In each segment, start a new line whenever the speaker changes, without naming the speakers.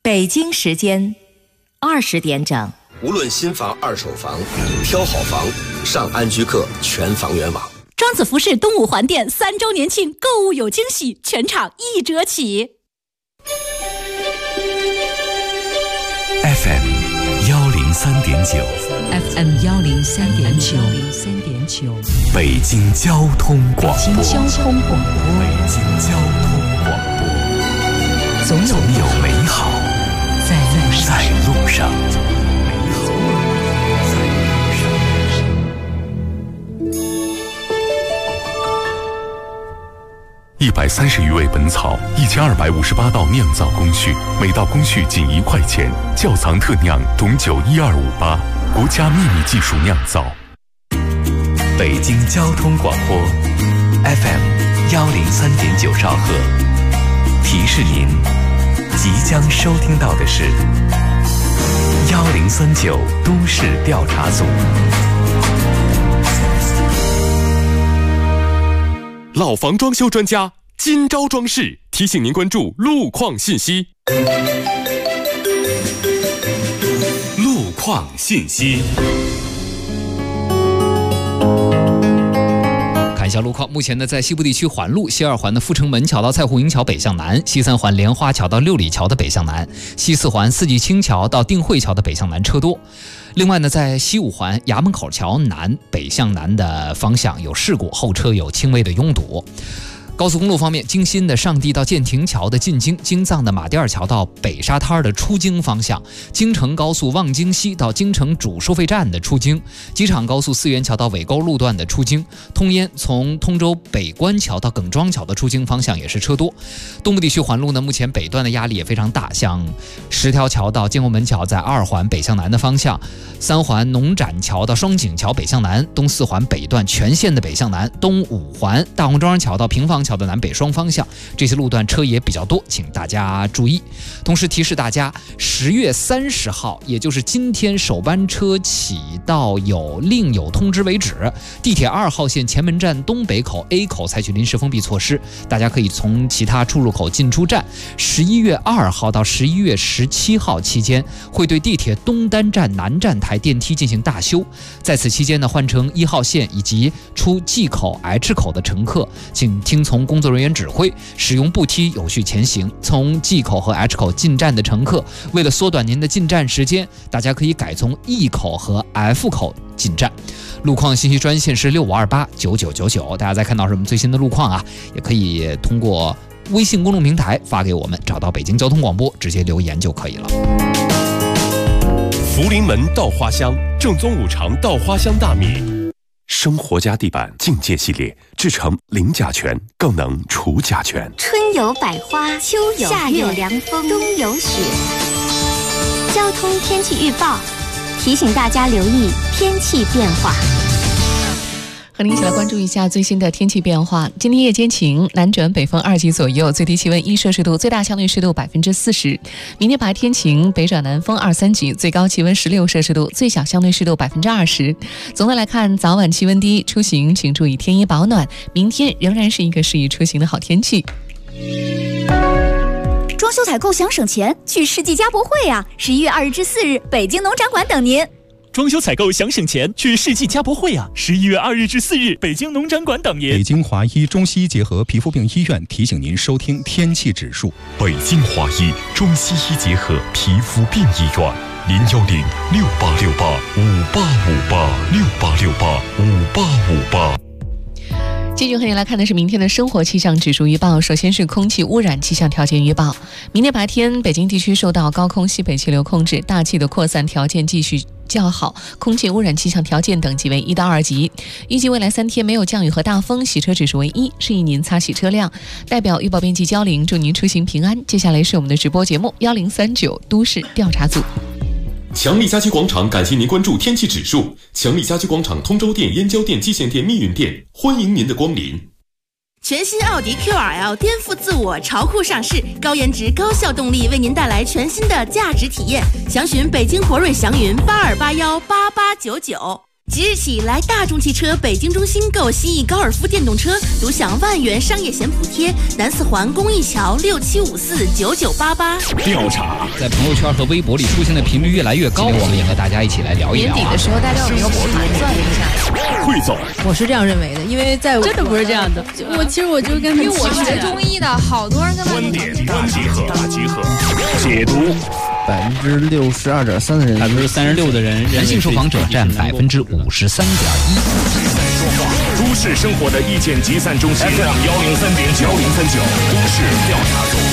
北京时间20点整。
无论新房、二手房，挑好房，上安居客全房源网。
庄子服饰东五环店3周年庆购物有惊喜，全场1折起。
FM 103.9
FM 103.9
北京交通广播。
北京交通广播。
总有美好在路上。130余味本草，1258道酿造工序，每道工序仅1块钱。窖藏特酿董酒12588，国家秘密技术酿造。北京交通广播 FM 103.9兆赫，提示您即将收听到的是1039都市调查组。
老房装修专家金招装饰提醒您关注路况信息。路况信息。
看一下路况，目前呢，在西部地区环路西2环的阜成门桥到蔡湖营桥北向南，西3环莲花桥到六里桥的北向南，西4环四季青桥到定慧桥的北向南车多。另外呢，在西5环衙门口桥南北向南的方向有事故，后车有轻微的拥堵。高速公路方面，京新的上地到建亭桥的进京，京藏的马甸尔桥到北沙滩的出京方向，京承高速望京西到京承主收费站的出京，机场高速四元桥到尾沟路段的出京，通烟从通州北关桥到耿庄桥的出京方向也是车多。东部地区环路呢，目前北段的压力也非常大，像10条桥到建国门桥在2环北向南的方向，3环农展桥到双井桥北向南，东4环北段全线的北向南，东5环大红庄桥到平房桥的南北双方向，这些路段车也比较多，请大家注意。同时提示大家，10月30号，也就是今天首班车起到另有通知为止，地铁2号线前门站东北口 A 口采取临时封闭措施，大家可以从其他出入口进出站。11月2号到11月17号期间，会对地铁东单站南站台电梯进行大修。在此期间呢，换乘1号线以及出 G 口、H 口的乘客，请听从工作人员指挥，使用步梯有序前行。从 G 口和 H 口进站的乘客，为了缩短您的进站时间，大家可以改从 E 口和 F 口进站。路况信息专线是65289999，大家在看到什么最新的路况啊，也可以通过微信公众平台发给我们，找到北京交通广播直接留言就可以了。
福临门稻花香，正宗5常稻花香大米。生活家地板境界系列制成零甲醛，更能除甲醛。
春有百花，秋有夏有凉风，冬有雪。交通天气预报提醒大家留意天气变化。
和您一起来关注一下最新的天气变化。今天夜间晴，南转北风2级左右，最低气温1摄氏度，最大相对湿度40%。明天白天晴，北转南风2、3级，最高气温16摄氏度，最小相对湿度20%。总的来看，早晚气温低，出行请注意添衣保暖。明天仍然是一个适宜出行的好天气。
装修采购想省钱，去世纪家博会啊！11月2日至4日，北京农展馆等您。
装修采购想省钱，去世纪家博会啊！11月2日至4日，北京农展馆等您。
北京华医中西医结合皮肤病医院提醒您收听天气指数。
北京华医中西医结合皮肤病医院，0106868585868685858。
继续和您来看的是明天的生活气象指数预报。首先是空气污染气象条件预报。明天白天，北京地区受到高空西北气流控制，大气的扩散条件继续较好，空气污染气象条件等级为1到2级。预计未来3天没有降雨和大风，洗车指数为1，示意您擦洗车辆。代表预报编辑焦玲，祝您出行平安。接下来是我们的直播节目1039都市调查组。
强力家居广场感谢您关注天气指数。强力家居广场通州店、燕郊店、蓟县店、密云店，欢迎您的光临。
全新奥迪 QRL 颠覆自我，潮酷上市，高颜值、高效动力，为您带来全新的价值体验。详询北京博瑞祥云82818899。 即日起，来大众汽车北京中心购新意高尔夫电动车，独享万元商业险补贴。南四环公益桥67549988。
调查
在朋友圈和微博里出现的频率越来越高，我们也和大家一起来聊一聊。
年底的时候，大家有没有盘算一下？
汇总，
我是这样认为的，因为在
真的不是这样的。其实我就跟，因为我学中医的，好多人跟
观点大集合，解读。
62.3%的人
，36%的人，
男性受访者占53.1%。
都市生活的意见集散中心 FM 103.9，103.9都市调查组。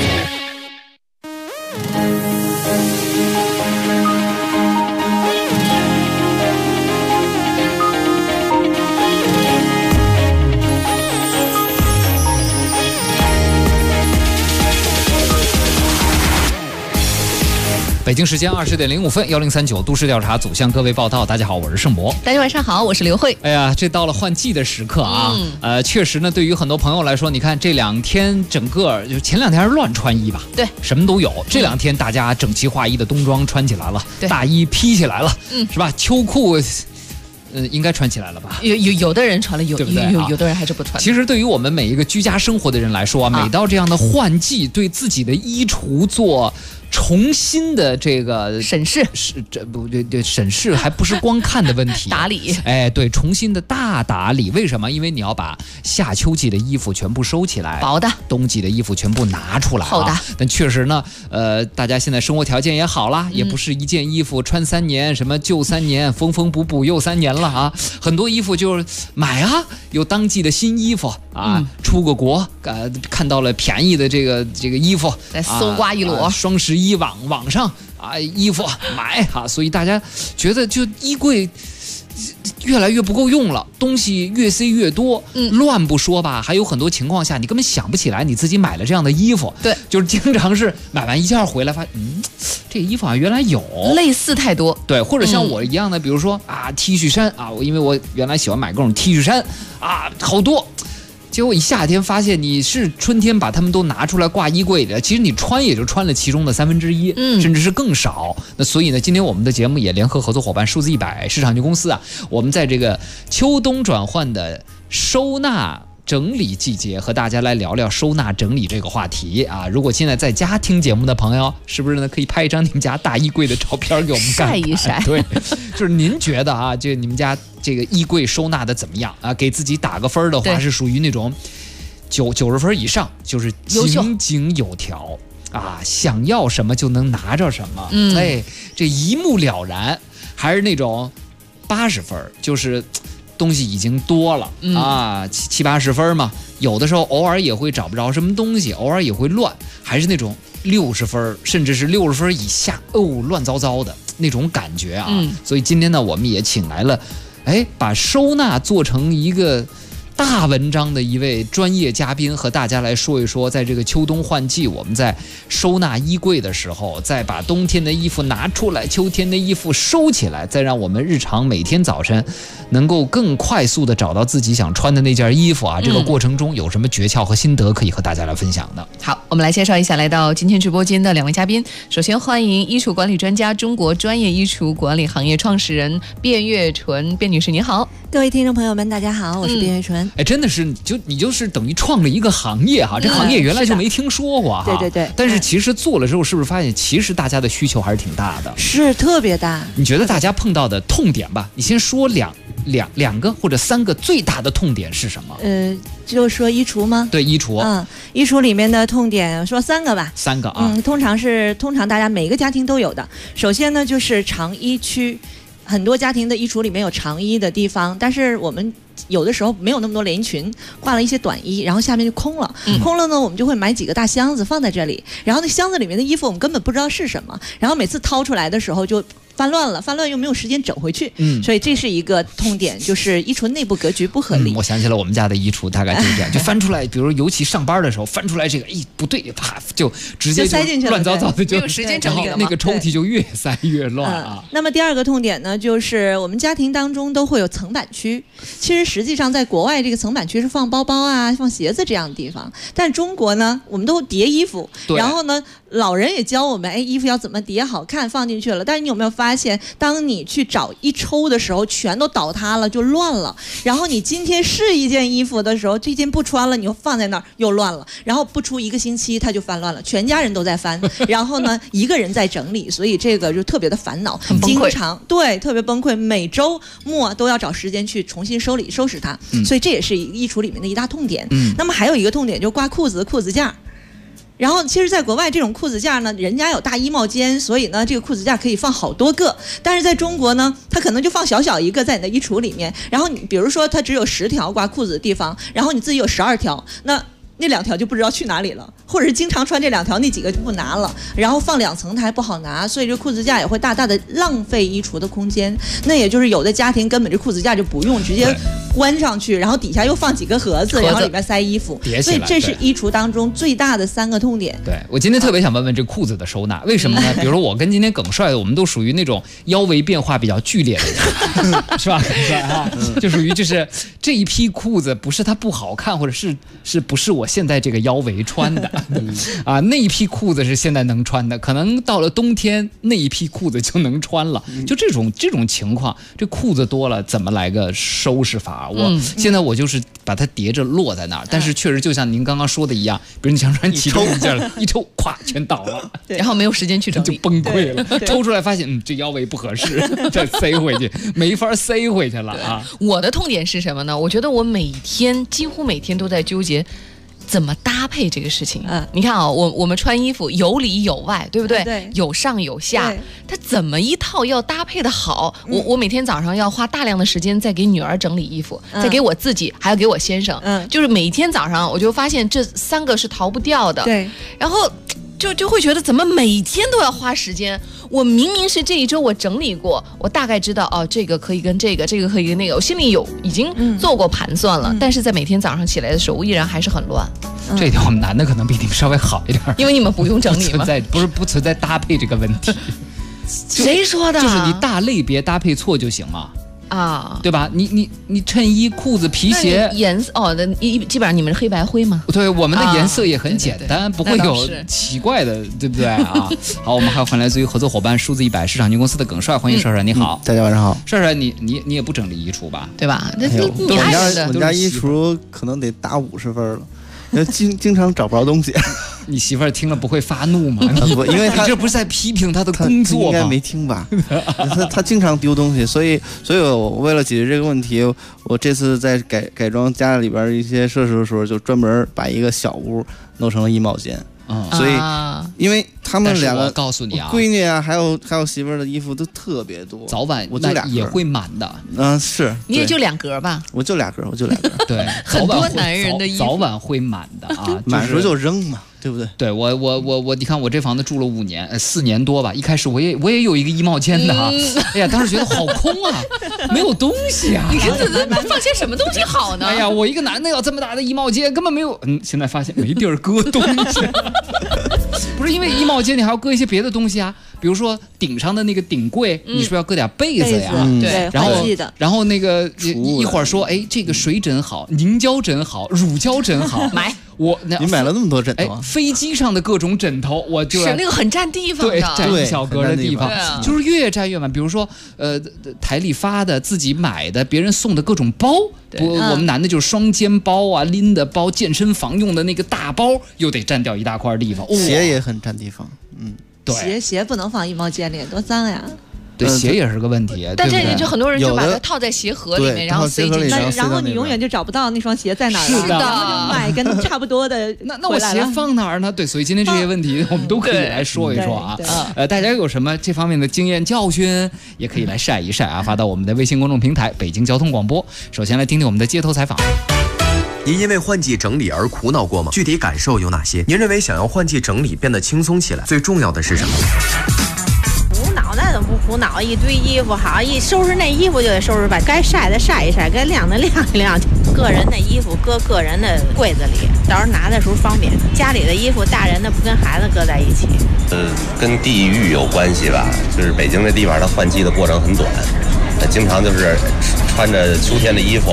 北京时间20点05分，1039都市调查组向各位报道。大家好，我是盛博。
大家晚上好，我是刘慧。
哎呀，这到了换季的时刻啊，确实呢，对于很多朋友来说，你看这2天整个就前2天是乱穿衣吧，
对，
什么都有。这2天大家整齐划一的冬装穿起来了，大衣披起来了，是吧？秋裤。应该穿起来了吧？
有的人穿了，有的人还是不穿。
其实对于我们每一个居家生活的人来说啊，每到这样的换季，对自己的衣橱做重新的这个
审视，
审视还不是光看的问题，
打理。
哎，对，重新的大打理。为什么？因为你要把夏秋季的衣服全部收起来，
薄的；
冬季的衣服全部拿出来，
厚的。
但确实呢，大家现在生活条件也好啦，也不是一件衣服穿3年，什么旧3年，缝缝补补又3年了。很多衣服就是买啊，有当季的新衣服啊，出个国看到了便宜的这个衣服，
再搜刮一箩。
双11网上衣服买所以大家觉得就衣柜越来越不够用了，东西越塞越多，乱不说吧，还有很多情况下你根本想不起来你自己买了这样的衣服。
对，
就是经常是买完一件回来发现，这衣服原来有，
类似太多。
对，或者像我一样的，比如说T 恤衫因为我原来喜欢买各种 T 恤衫好多。结果一夏天发现你是春天把它们都拿出来挂衣柜里，其实你穿也就穿了其中的1/3，甚至是更少。那所以呢，今天我们的节目也联合合作伙伴数字100市场有限公司我们在这个秋冬转换的收纳整理季节，和大家来聊聊收纳整理这个话题如果现在在家听节目的朋友，是不是呢可以拍一张你们家大衣柜的照片给我们看
晒一晒？
对，就是您觉得这你们家这个衣柜收纳的怎么样给自己打个分的话，是属于那种90分以上，就是井井有条想要什么就能拿着什么，这一目了然，还是那种80分，就是东西已经多了70-80分嘛，有的时候偶尔也会找不着什么东西，偶尔也会乱，还是那种60分，甚至是60分以下乱糟糟的那种感觉所以今天呢，我们也请来了把收纳做成一个大文章的一位专业嘉宾，和大家来说一说，在这个秋冬换季，我们在收纳衣柜的时候，再把冬天的衣服拿出来，秋天的衣服收起来，再让我们日常每天早晨能够更快速的找到自己想穿的那件衣服这个过程中有什么诀窍和心得可以和大家来分享的。
好，我们来介绍一下来到今天直播间的2位嘉宾。首先欢迎衣橱管理专家、中国专业衣橱管理行业创始人卞月纯。卞女士你好。
各位听众朋友们大家好，我是卞月纯。
真的是你就是等于创了一个行业这行业原来就没听说过
对。
但是其实做了之后，是不是发现其实大家的需求还是挺大的？
是特别大。
你觉得大家碰到的痛点吧？你先说两个或者3个最大的痛点是什么？
就说衣橱吗？
对，衣橱。
衣橱里面的痛点说3个吧。
3个
通常大家每个家庭都有的。首先呢，就是长衣区。很多家庭的衣橱里面有长衣的地方，但是我们有的时候没有那么多连衣裙，换了一些短衣，然后下面就空了。空了呢，我们就会买几个大箱子放在这里，然后那箱子里面的衣服我们根本不知道是什么，然后每次掏出来的时候就翻乱又没有时间整回去，所以这是一个痛点，就是衣橱内部格局不合理。
我想起了我们家的衣橱大概就是这样，就翻出来，比如尤其上班的时候翻出来这个，不对，啪就直接就
塞进去了，
乱糟糟的，就
没有时间整理了，
那个抽屉就越塞越乱
那么第2个痛点呢，就是我们家庭当中都会有层板区，其实实际上在国外这个层板区是放包包放鞋子这样的地方，但中国呢，我们都叠衣服，然后呢，老人也教我们，衣服要怎么叠好看放进去了，但是你有没有发发现，当你去找一抽的时候，全都倒塌了，就乱了。然后你今天试一件衣服的时候，这件不穿了，你又放在那儿又乱了。然后不出1个星期，它就翻乱了，全家人都在翻。然后呢，一个人在整理，所以这个就特别的烦恼，经常对特别崩溃，每周末都要找时间去重新收拾它。所以这也是衣橱里面的一大痛点。那么还有一个痛点就是挂裤子的裤子架。然后其实在国外这种裤子架呢，人家有大衣帽间，所以呢这个裤子架可以放好多个。但是在中国呢，它可能就放小一个在你的衣橱里面，然后你比如说它只有10条挂裤子的地方，然后你自己有12条，那2条就不知道去哪里了，或者是经常穿这2条，那几个就不拿了，然后放2层它还不好拿，所以这裤子架也会大大的浪费衣橱的空间。那也就是有的家庭根本这裤子架就不用，直接关上去，然后底下又放几个盒子，然后里面塞衣服，所以这是衣橱当中最大的3个痛点。
对，我今天特别想问问这裤子的收纳，为什么呢？比如说我跟今天耿帅的，我们都属于那种腰围变化比较剧烈的人，是吧？耿帅啊，就属于就是这一批裤子不是它不好看，或者是不是我现在这个腰围穿的啊？那一批裤子是现在能穿的，可能到了冬天那一批裤子就能穿了。就这种情况，这裤子多了怎么来个收拾法？现在我就是把它叠着落在那儿，但是确实就像您刚刚说的一样，比如你想穿其中一件了，一抽咵全倒了，
然后没有时间去整理，
就崩溃了。抽出来发现这腰围不合适，再塞回去没法塞回去了啊！
我的痛点是什么呢？我觉得我几乎每天都在纠结怎么搭配这个事情。你看啊，我们穿衣服有里有外，对不对？
对，
有上有下，它怎么一套要搭配的好？我每天早上要花大量的时间在给女儿整理衣服，再给我自己，还要给我先生。就是每天早上我就发现这3个是逃不掉的。对，然后就会觉得怎么每天都要花时间。我明明是这一周我整理过，我大概知道哦，这个可以跟这个可以跟那个，我心里已经做过盘算了。但是在每天早上起来的时候，我依然还是很乱。
这一点我们男的可能比你们稍微好一点，
因为你们不用整理嘛，
不存在搭配这个问题。
谁说的？
就是你大类别搭配错就行嘛。
啊，
对吧？你衬衣、裤子、皮鞋
颜色基本上你们是黑白灰吗？
对，我们的颜色也很简单，不会有奇怪的，对不对啊？好，我们还有来自于合作伙伴数字100市场营公司的耿帅，欢迎帅帅，你好，
大家晚上好。
帅帅，你也不整理衣橱吧？
对吧？
我们家衣橱可能得打50分了。经常找不着东西，
你媳妇儿听了不会发怒吗？
因为
他这不是在批评他的工作吗？
应该没听吧？他经常丢东西，所以我为了解决这个问题，我这次在改装家里边一些设施的时候，就专门把一个小屋弄成了衣帽间。所以因为他们2个，
我告诉你啊，
闺女啊，还有媳妇儿的衣服都特别多，
早晚
我就2格
也会满的。
是，
你也就2格吧？
我就2格。
对，
很多男人的衣服
早晚会满的啊，
满时候就扔嘛。对不对？
对，我，你看我这房子住了5年，4年多吧。一开始我也有一个衣帽间的啊，哎呀，当时觉得好空啊，没有东西啊。
你看放些什么东西好呢？
哎呀，我一个男的要这么大的衣帽间，根本没有。现在发现没地儿搁东西。不是因为衣帽间，你还要搁一些别的东西啊，比如说顶上的那个顶柜，你是不是要搁点被子呀？
对，
然后那个一会儿说，哎，这个水枕好，凝胶枕好，乳胶枕好，
买。
你买了那么多枕头啊？
飞机上的各种枕头，我就是
那个很占地方的，
对，占一小格的地方，就是越占越满。比如说，台里发的、自己买的、别人送的各种包，我们男的就是双肩包啊、拎的包、健身房用的那个大包，又得占掉一大块地方。
鞋也很占地方，
对，
鞋不能放衣帽间里，多脏呀。
对，鞋也是个问题，
但这就很多人就把它套在鞋盒里面，然后塞进去，
然后你永远就找不到那双鞋在哪儿了，然后就买跟差不多的。
那我鞋放哪儿呢？对，所以今天这些问题我们都可以来说一说啊。大家有什么这方面的经验教训，也可以来晒一晒啊，发到我们的微信公众平台北京交通广播。首先来听听我们的街头采访。
您因为换季整理而苦恼过吗？具体感受有哪些？您认为想要换季整理变得轻松起来，最重要的是什么？
那怎么不苦恼？一堆衣服，好一收拾那衣服就得收拾吧，该晒的晒一晒，该晾的晾一晾。个人的衣服搁个人的柜子里，到时候拿的时候方便。家里的衣服，大人的不跟孩子搁在一起。
跟地域有关系吧，就是北京这地方它换季的过程很短，经常就是穿着秋天的衣服，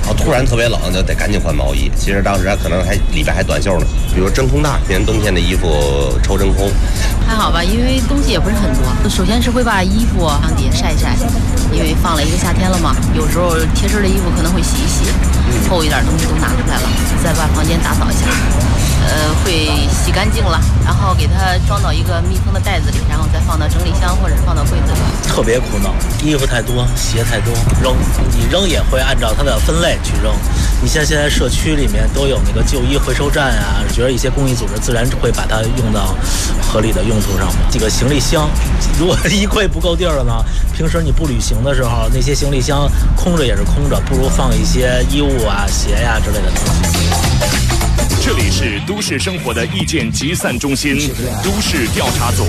然后突然特别冷，就得赶紧换毛衣。其实当时可能还里边还短袖呢，比如真空袋，连冬天的衣服抽真空。
还好吧，因为东西也不是很多。首先是会把衣服往底下晒一晒，因为放了一个夏天了嘛，有时候贴身的衣服可能会洗一洗，厚一点东西都拿出来了，再把房间打扫一下。会洗干净了，然后给它装到一个密封的袋子里，然后再放到整理箱或者放到柜子里。
特别苦恼，衣服太多，鞋太多，扔你扔也会按照它的分类去扔。你像现在社区里面都有那个旧衣回收站啊，觉得一些公益组织自然会把它用到合理的用途上嘛。这个行李箱，如果衣柜不够地儿了呢，平时你不旅行的时候，那些行李箱空着也是空着，不如放一些衣物啊、鞋呀之类的东西。
这里是都市生活的意见集散中心，都市调查组。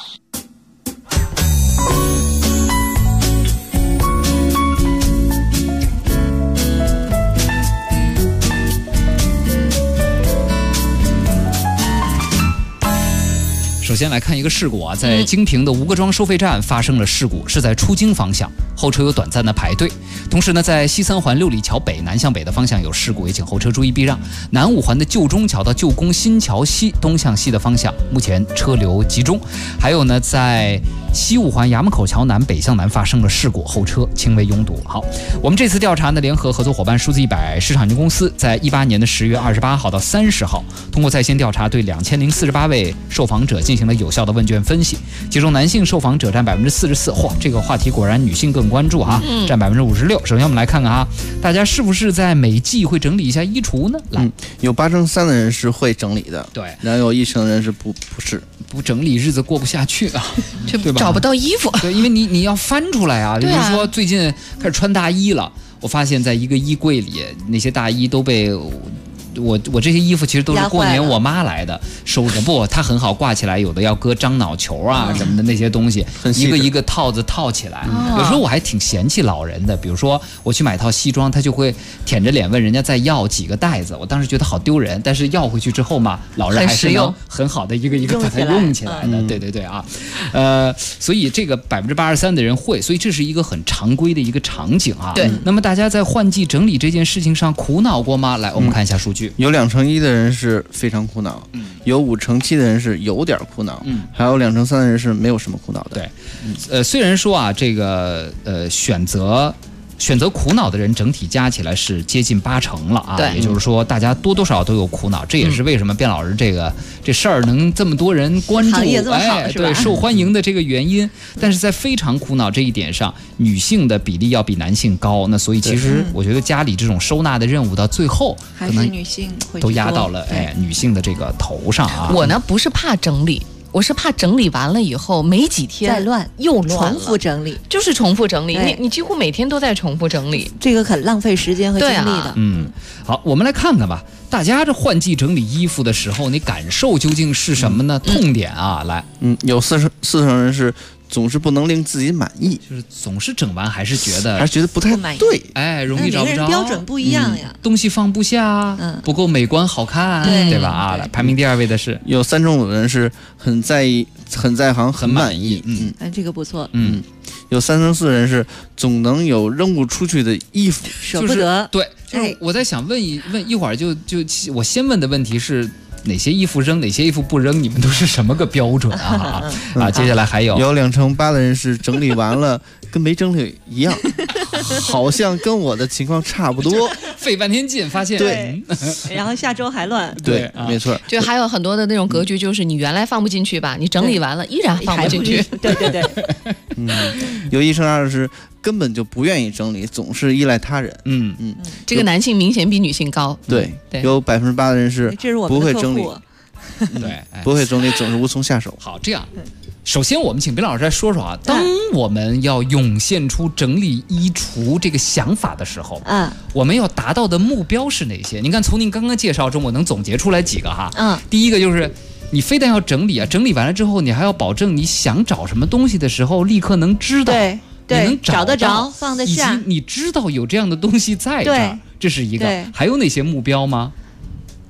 首先来看一个事故啊，在京平的吴各庄收费站发生了事故，是在出京方向，后车有短暂的排队。同时呢，在西三环六里桥北南向北的方向有事故，也请后车注意避让。南五环的旧中桥到旧宫新桥西东向西的方向，目前车流集中。还有呢，在西五环衙门口桥南北向南发生了事故，后车轻微拥堵。好，我们这次调查呢，联合合作伙伴数字100市场有限公司，在18年的10月28号到30号，通过在线调查，对2048位受访者进行了有效的问卷分析，其中男性受访者占44%。嚯，这个话题果然女性更关注啊，占56%。首先我们来看看啊，大家是不是在每季会整理一下衣橱呢？来，
有83%的人是会整理的，
对，
然后有1成的人是不
整理，日子过不下去啊，对吧？
找不到衣服，
对，因为你要翻出来啊。比如说最近开始穿大衣了，我发现在一个衣柜里，那些大衣都被我这些衣服其实都是过年我妈来的收着，不，它很好挂起来，有的要搁樟脑球啊什么的那些东西，一个一个套子套起来。有时候我还挺嫌弃老人的，比如说我去买套西装，他就会舔着脸问人家再要几个袋子，我当时觉得好丢人，但是要回去之后嘛，老人还是能很好的一个一个把它用起来的。对对对啊，所以这个83%的人会，所以这是一个很常规的一个场景啊。
对，
那么大家在换季整理这件事情上苦恼过吗？来，我们看一下数据。
有2成1的人是非常苦恼，有5成7的人是有点苦恼，还有2成3的人是没有什么苦恼的。
对，虽然说啊，这个选择苦恼的人整体加起来是接近80%了啊，也就是说大家多多少少都有苦恼，这也是为什么卞老师这事儿能这么多人关注，对，受欢迎的这个原因。但是在非常苦恼这一点上，女性的比例要比男性高，那所以其实我觉得家里这种收纳的任务到最后可能
女性会
都压到了女性的这个头上啊。
我呢不是怕整理，我是怕整理完了以后没几天
再乱，
又乱了，
重复整理，
就是重复整理。你几乎每天都在重复整理，
这个很浪费时间和精力的。
好，我们来看看吧，大家这换季整理衣服的时候，你感受究竟是什么呢？痛点啊，来，
有4成人是总是不能令自己满意，
就是总是整完还是觉得
不太对，
容易找不着，
标准不一样呀，
东西放不下，不够美观好看，对吧？啊，来，排名第2位的是
有3成5的人是很在意、很在行、很满意，
这个不错，
有3成4的人是总能有扔不出去的衣服，
舍不得。
对，就是我在想问一会儿就我先问的问题是。哪些衣服扔，哪些衣服不扔？你们都是什么个标准啊？接下来还有
2成8的人是整理完了跟没整理一样，好像跟我的情况差不多，
费半天劲发现
对，然后下周还乱，
对，没错。
就还有很多的那种格局，就是你原来放不进去吧，你整理完了依然放不进去。
对对对，
有1成2的是根本就不愿意整理，总是依赖他人。
这个男性明显比女性高。
对，有8%的人是不会整理，
对，
不会整理，总是无从下手。
好，这样，首先我们请卞老师来说说啊，当我们要涌现出整理衣橱这个想法的时候，我们要达到的目标是哪些？您看，从您刚刚介绍中，我能总结出来几个哈。第一个就是你非但要整理啊，整理完了之后，你还要保证你想找什么东西的时候，立刻能知道。
对，
能
找得着，放得下，
以及你知道有这样的东西在这儿，这是一个。还有哪些目标吗？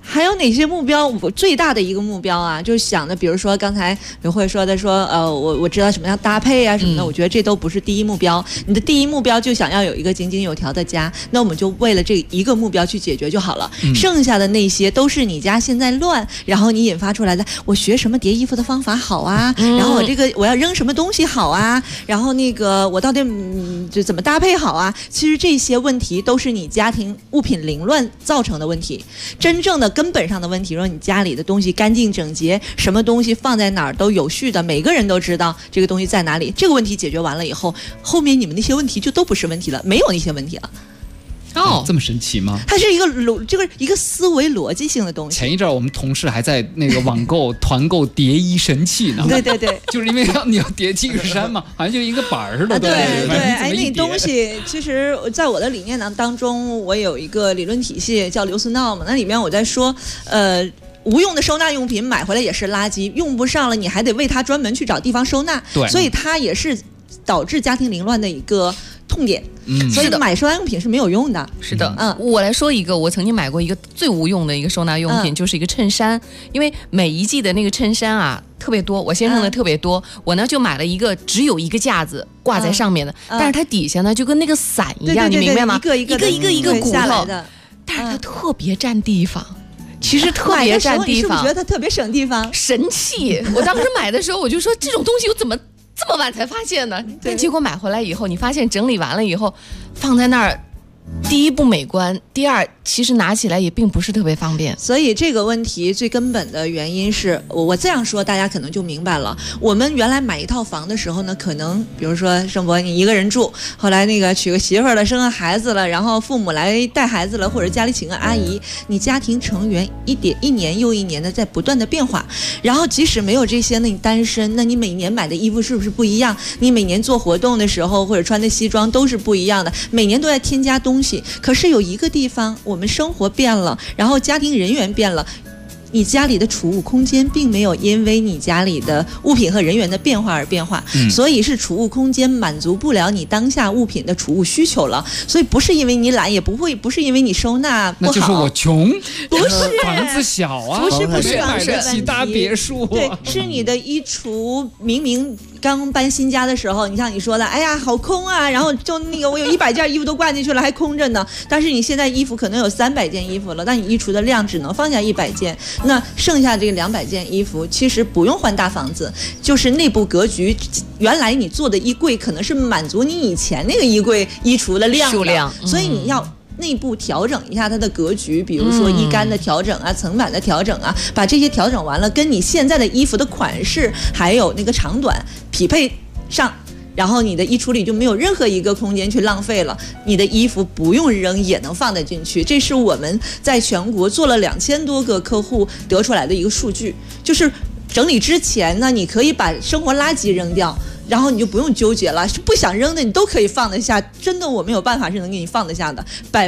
还有哪些目标？我最大的一个目标啊，就是想的，比如说刚才刘慧说的我知道什么样搭配啊什么的，我觉得这都不是第一目标。你的第一目标就想要有一个井井有条的家，那我们就为了这一个目标去解决就好了。剩下的那些都是你家现在乱，然后你引发出来的，我学什么叠衣服的方法好啊，然后我要扔什么东西好啊，然后那个我到底就怎么搭配好啊？其实这些问题都是你家庭物品凌乱造成的问题。真正的根本上的问题，说你家里的东西干净整洁，什么东西放在哪儿都有序的，每个人都知道这个东西在哪里。这个问题解决完了以后，后面你们那些问题就都不是问题了，没有那些问题了。
这么神奇吗？
它是一个思维逻辑性的东西。
前一阵我们同事还在那个网购团购叠衣神器呢。
对，
就是因为你要叠金山嘛，好像就一个板似的。
对，那东西其实在我的理念当中，我有一个理论体系叫刘思闹嘛，那里面我在说，无用的收纳用品买回来也是垃圾，用不上了你还得为它专门去找地方收纳。
对，
所以它也是导致家庭凌乱的一个痛点。所以买收纳用品是没有用的。
是的，我来说一个，我曾经买过一个最无用的一个收纳用品，就是一个衬衫。因为每一季的那个衬衫啊特别多，我先生的特别多，我呢就买了一个只有一个架子挂在上面的，但是它底下呢就跟那个伞一样，你明白吗？一个骨头，但是它特别占地方。其实特别占地方，
你是不是觉得它特别省地方？
神器！我当时买的时候我就说，这种东西我怎么这么晚才发现呢？但结果买回来以后，你发现整理完了以后，放在那儿，第一不美观，第二其实拿起来也并不是特别方便。
所以这个问题最根本的原因是我这样说，大家可能就明白了。我们原来买一套房的时候呢，可能比如说盛博你一个人住，后来那个娶个媳妇了，生个孩子了，然后父母来带孩子了，或者家里请个阿姨，你家庭成员一年又一年的在不断的变化。然后即使没有这些，那你单身，那你每年买的衣服是不是不一样？你每年做活动的时候或者穿的西装都是不一样的，每年都在添加东西。可是有一个地方我们生活变了，然后家庭人员变了，你家里的储物空间并没有因为你家里的物品和人员的变化而变化，所以是储物空间满足不了你当下物品的储物需求了。所以不是因为你懒，也不是因为你收纳不好，
那就是我穷，
不是
房子小啊，
不是
买得起大别墅，
对，是你的衣橱明明刚搬新家的时候，你像你说的，哎呀好空啊，然后就那个我有100件衣服都挂进去了还空着呢，但是你现在衣服可能有300件衣服了，但你衣橱的量只能放下100件，那剩下这个200件衣服其实不用换大房子，就是内部格局，原来你做的衣柜可能是满足你以前那个衣柜衣橱的量，所以你要内部调整一下它的格局，比如说衣杆的调整啊，层板的调整啊，把这些调整完了，跟你现在的衣服的款式还有那个长短匹配上，然后你的衣橱里就没有任何一个空间去浪费了，你的衣服不用扔也能放得进去。这是我们在全国做了2000多个客户得出来的一个数据，就是整理之前呢，你可以把生活垃圾扔掉，然后你就不用纠结了，不想扔的你都可以放得下，真的我们有办法是能给你放得下的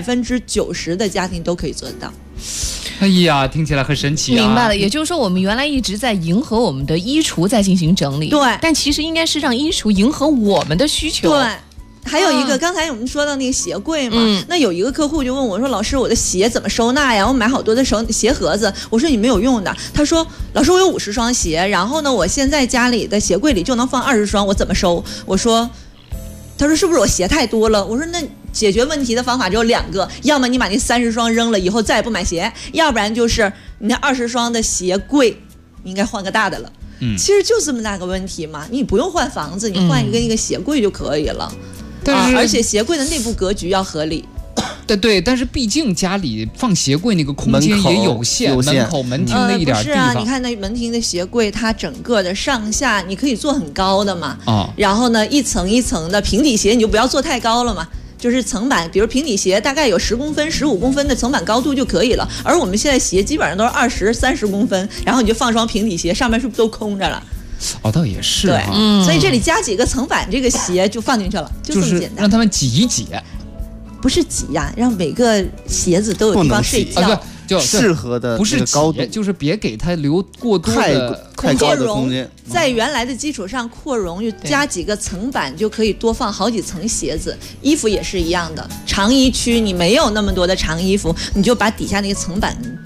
，90%的家庭都可以做得到。
哎呀，听起来很神奇啊！
明白了，也就是说我们原来一直在迎合我们的衣橱在进行整理，
对，
但其实应该是让衣橱迎合我们的需求。
对，还有一个，刚才我们说到那个鞋柜嘛，那有一个客户就问我说：“老师，我的鞋怎么收纳呀？我买好多的鞋盒子。”我说：“你没有用的。”他说：“老师，我有50双鞋，然后呢，我现在家里的鞋柜里就能放20双，我怎么收？”我说：“他说是不是我鞋太多了？”我说：“那解决问题的方法只有2个，要么你把那30双扔了，以后再也不买鞋；要不然就是你那20双的鞋柜，你应该换个大的了。”其实就这么大个问题嘛，你不用换房子，你换一个那个鞋柜就可以了。
但是
而且鞋柜的内部格局要合理。
对，但是毕竟家里放鞋柜那个空间也有限，门口门厅的一点地方。
不是啊，你看那门厅的鞋柜，它整个的上下你可以做很高的嘛。然后呢，一层一层的平底鞋你就不要做太高了嘛。就是层板，比如平底鞋大概有10公分、15公分的层板高度就可以了。而我们现在鞋基本上都是20、30公分，然后你就放双平底鞋，上面是不是都空着了？
倒也是。
对，所以这里加几个层板，这个鞋就放进去了，就这么简单。
让他们挤一挤。
不是挤呀，让每个鞋子都有地方睡觉。
就
适合的
不是
高度，
就是别给它留过多的
太高的空间，
在原来的基础上扩容，就加几个层板就可以多放好几层鞋子。衣服也是一样的，长衣区你没有那么多的长衣服，你就把底下那个层板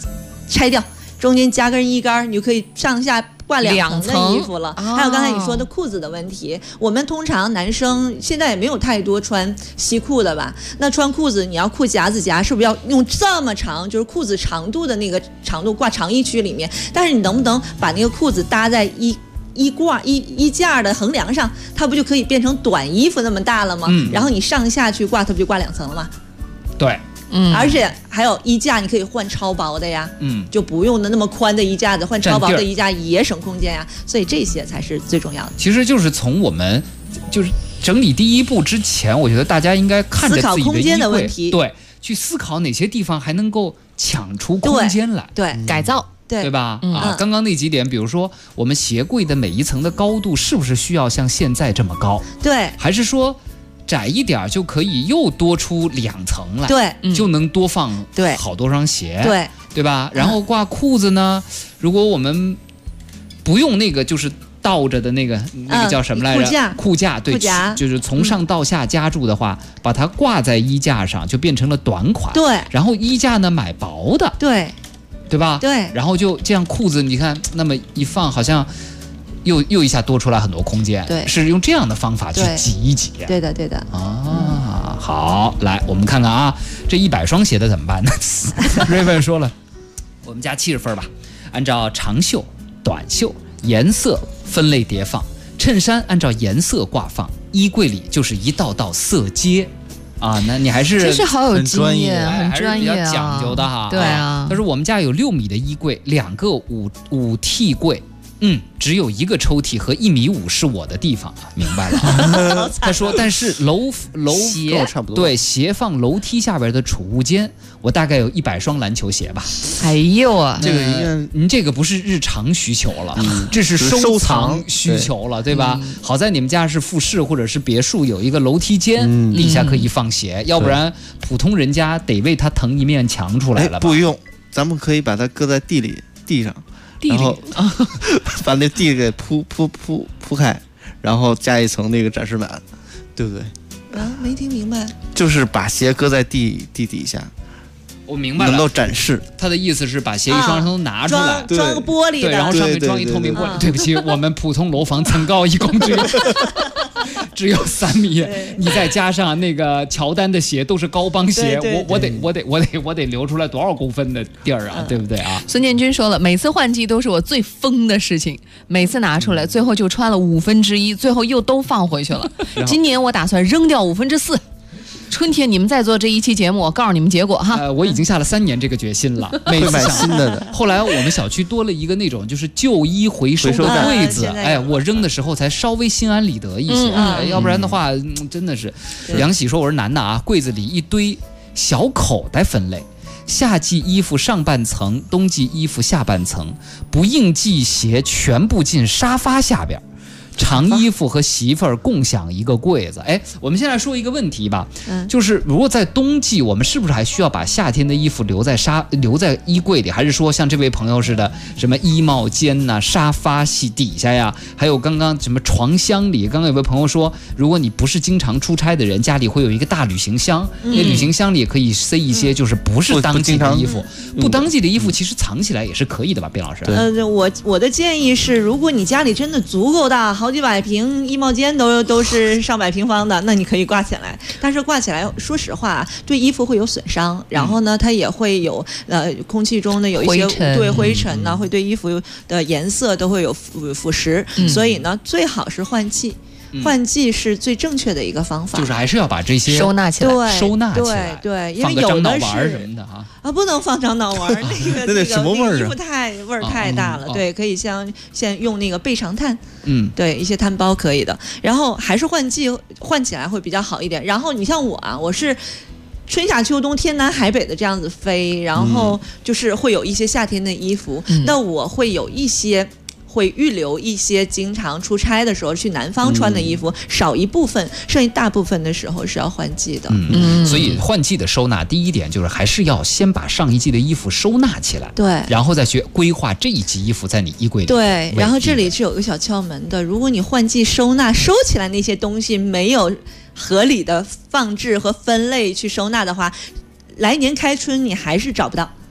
拆掉，中间加根衣杆，你就可以上下挂2层的衣服了。还有刚才你说的裤子的问题，我们通常男生现在也没有太多穿西裤的吧？那穿裤子你要裤夹子夹，是不是要用这么长，就是裤子长度的那个长度挂长衣区里面？但是你能不能把那个裤子搭在衣架的横梁上，它不就可以变成短衣服那么大了吗？然后你上下去挂，它不就挂2层了吗？
对。
而且还有衣架，你可以换超薄的呀，就不用那么宽的衣架子，换超薄的衣架也省空间呀，所以这些才是最重要的。
其实就是从我们就是整理第一步之前，我觉得大家应该看着自己的衣柜，
思考空间的问题，
对，去思考哪些地方还能够抢出空间来，
对，
改造。
对吧？刚刚那几点，比如说我们鞋柜的每一层的高度是不是需要像现在这么高？
对，
还是说窄一点就可以又多出2层来？
对，
就能多放好多双鞋，对吧？然后挂裤子呢，如果我们不用那个就是倒着的那个叫什么来着？裤架，对，就是从上到下夹住的话，把它挂在衣架上就变成了短款。
对，
然后衣架呢买薄的。对吧？
对，
然后就这样裤子，你看那么一放，好像又一下多出来很多空间。
对，
是用这样的方法去挤一挤。
对的。
啊，好，来我们看看啊，这100双鞋的怎么办呢？Raven 说了，我们家70分吧，按照长袖、短袖、颜色分类叠放，衬衫按照颜色挂放，衣柜里就是一道道色阶。啊，那你还是
其实好有经验，很专业啊，
还是比较讲究的哈。
对啊，
他说我们家有6米的衣柜，2个五屉柜，只有1个抽屉和1.5米是我的地方，明白了。他说，但是楼
鞋差不多，
对，鞋放楼梯下边的储物间，我大概有100双篮球鞋吧。
哎呦啊，
这个您这个不是日常需求了，这是收藏需求了，对吧？好在你们家是复式或者是别墅，有一个楼梯间，底下可以放鞋，要不然普通人家得为他腾一面墙出来了吧？
不用，咱们可以把它搁在地上。然后把那地给铺开，然后加一层那个展示板，对不对？
没听明白。
就是把鞋搁在地底下，
我明白了，
能够展示。
他的意思是把鞋一双都拿出来，
装个玻璃的，
对，然后上面装一透明玻璃。对不起，我们普通楼房层高1公尺。只有3米，你再加上那个乔丹的鞋都是高帮鞋，我得留出来多少公分的地儿啊，对不对啊？
孙建军说了，每次换季都是我最疯的事情，每次拿出来最后就穿了1/5，最后又都放回去了。今年我打算扔掉4/5。春天你们再做这一期节目，我告诉你们结果哈。
我已经下了3年这个决心了，每次
买新的。
后来我们小区多了一个那种就是旧衣回收的柜子，我扔的时候才稍微心安理得一些，要不然的话真的是。杨喜说我是男的啊，柜子里一堆小口袋分类，夏季衣服上半层，冬季衣服下半层，不应季鞋全部进沙发下边。长衣服和媳妇儿共享一个柜子。我们先来说一个问题吧，就是如果在冬季，我们是不是还需要把夏天的衣服留在衣柜里，还是说像这位朋友似的，什么衣帽间呐、沙发系底下呀，还有刚刚什么床箱里？刚刚有位朋友说，如果你不是经常出差的人，家里会有一个大旅行箱，那旅行箱里也可以塞一些就是不是当季的衣服，不当季的衣服其实藏起来也是可以的吧，卞老师？
我的建议是，如果你家里真的足够大，好几百平衣帽间都是上百平方的，那你可以挂起来。但是挂起来，说实话，对衣服会有损伤，然后呢，它也会有空气中的有一些灰尘呢，会对衣服的颜色都会有腐蚀，所以呢，最好是换季。换季是最正确的一个方法，
就是还是要把这些
收纳起来，
对，因为
有的是
张脑
丸什么的啊，
不能放张脑丸，那个
什么味儿啊？
衣服味儿太大了，对，可以像现在用那个倍长炭，对，一些炭包可以的，然后还是换季换起来会比较好一点。然后你像我啊，我是春夏秋冬天南海北的这样子飞，然后就是会有一些夏天的衣服，那我会有一些。会预留一些经常出差的时候去南方穿的衣服，少一部分，剩一大部分的时候是要换季的。
所以换季的收纳，第一点就是还是要先把上一季的衣服收纳起来，
对，
然后再去规划这一季衣服在你衣柜里。
对，然后这里是有个小窍门的，如果你换季收纳收起来那些东西没有合理的放置和分类去收纳的话，来年开春你还是找不到。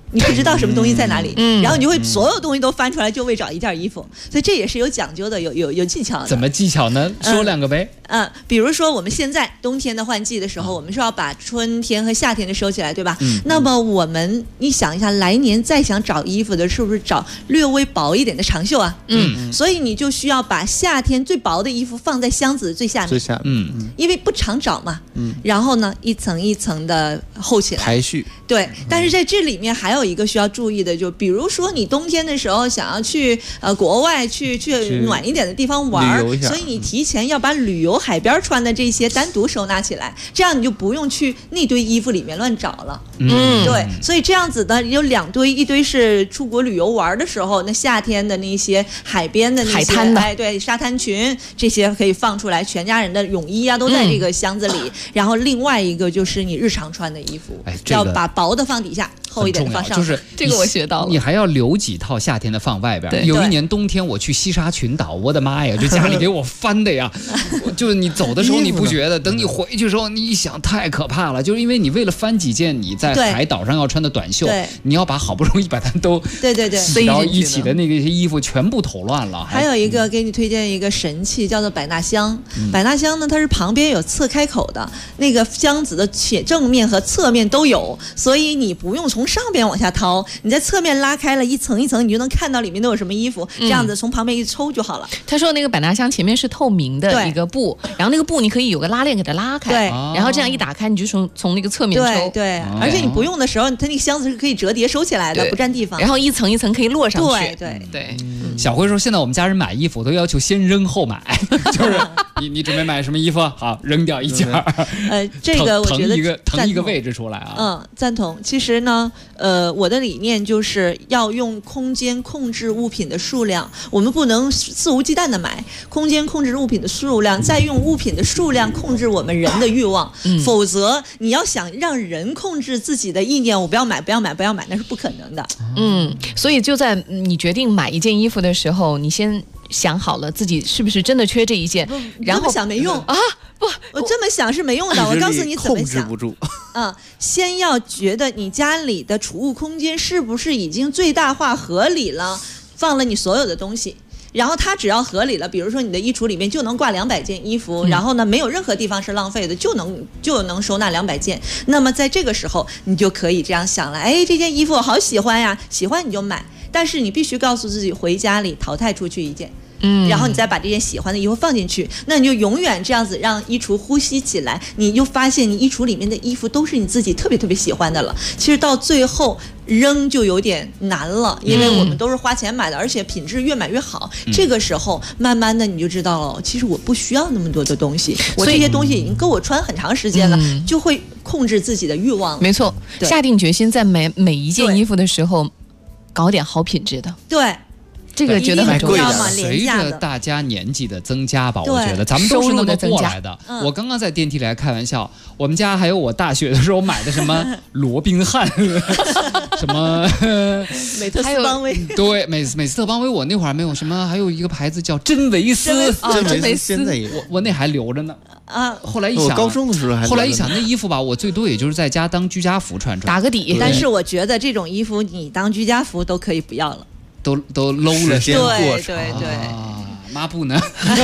你不知道什么东西在哪里，然后你就会所有东西都翻出来，就为找一件衣服，所以这也是有讲究的，有技巧的。
怎么技巧呢？说两个呗。
比如说我们现在冬天的换季的时候，我们是要把春天和夏天的收起来，对吧？那么你想一下，来年再想找衣服的，是不是找略微薄一点的长袖啊？所以你就需要把夏天最薄的衣服放在箱子最下面，因为不常找嘛。然后呢，一层一层的厚起来，
排序。
对，但是在这里面还有一个需要注意的，就比如说你冬天的时候想要去国外去暖一点的地方玩，所以你提前要把旅游海边穿的这些单独收纳起来，这样你就不用去那堆衣服里面乱找了。对，所以这样子的有2堆，一堆是出国旅游玩的时候，那夏天的那些海边的那些
海滩的，
对，沙滩裙这些可以放出来，全家人的泳衣啊都在这个箱子里。然后另外一个就是你日常穿的衣服，要把薄的放底下，厚一点的放上。
就是
这个我学到了，
你还要留几套夏天的放外边。有一年冬天我去西沙群岛，我的妈呀，这家里给我翻的呀！就是你走的时候你不觉得，等你回去的时候你一想太可怕了，就是因为你为了翻几件你在海岛上要穿的短袖，你要把好不容易把它都塞到一起的那个衣服全部抖乱了。
还有一个给你推荐一个神器，叫做百纳箱。百纳箱呢，它是旁边有侧开口的，那个箱子的正面和侧面都有，所以你不用从上边往下掏，你在侧面拉开了一层一层，你就能看到里面都有什么衣服，这样子从旁边一抽就好了。
他说那个百纳箱前面是透明的一个布，然后那个布你可以有个拉链给它拉开，然后这样一打开你就从那个侧面抽。
对，而且你不用的时候，它那个箱子是可以折叠收起来的，不占地方。
然后一层一层可以摞上去。
对。
小辉说，现在我们家人买衣服都要求先扔后买，就是你准备买什么衣服？好，扔掉一件。
这个我觉得
腾一个位置出来啊。
赞同。其实呢，我的理念就是要用空间控制物品的数量，我们不能肆无忌惮的买，空间控制物品的数量，再用物品的数量控制我们人的欲望。否则你要想让人控制自己的意念，我不要买，那是不可能的。
所以就在你决定买一件衣服的时候，你先想好了自己是不是真的缺这一件，然后
这么想没用啊！不，我这么想是没用的。我告诉你怎么想，
控制不住。
先要觉得你家里的储物空间是不是已经最大化合理了，放了你所有的东西。然后它只要合理了，比如说你的衣橱里面就能挂200件衣服，然后呢没有任何地方是浪费的，就能收纳200件。那么在这个时候你就可以这样想了，这件衣服我好喜欢呀，喜欢你就买，但是你必须告诉自己回家里淘汰出去一件。然后你再把这件喜欢的衣服放进去，那你就永远这样子让衣橱呼吸起来，你就发现你衣橱里面的衣服都是你自己特别特别喜欢的了。其实到最后扔就有点难了，因为我们都是花钱买的，而且品质越买越好。这个时候慢慢的你就知道了，其实我不需要那么多的东西，我这些东西已经够我穿很长时间了，就会控制自己的欲望了。
没错，下定决心在每一件衣服的时候搞点好品质的。
对。
这个觉得很重要嘛。
随着大家年纪的增加吧，我觉得咱们都是那么过来的。我刚刚在电梯里还开玩笑，我们家还有我大学的时候买的什么罗宾汉，什么
美特斯邦威，
对，美斯特邦威，我那会儿没有什么，还有一个牌子叫真维斯，
真维斯，现在也
我那还留着呢。后来一想，
我高中的时候还，
后来一想，那衣服吧，我最多也就是在家当居家服穿穿，
打个底。
但是我觉得这种衣服你当居家服都可以不要了。
都 low 了，
对，
抹布呢？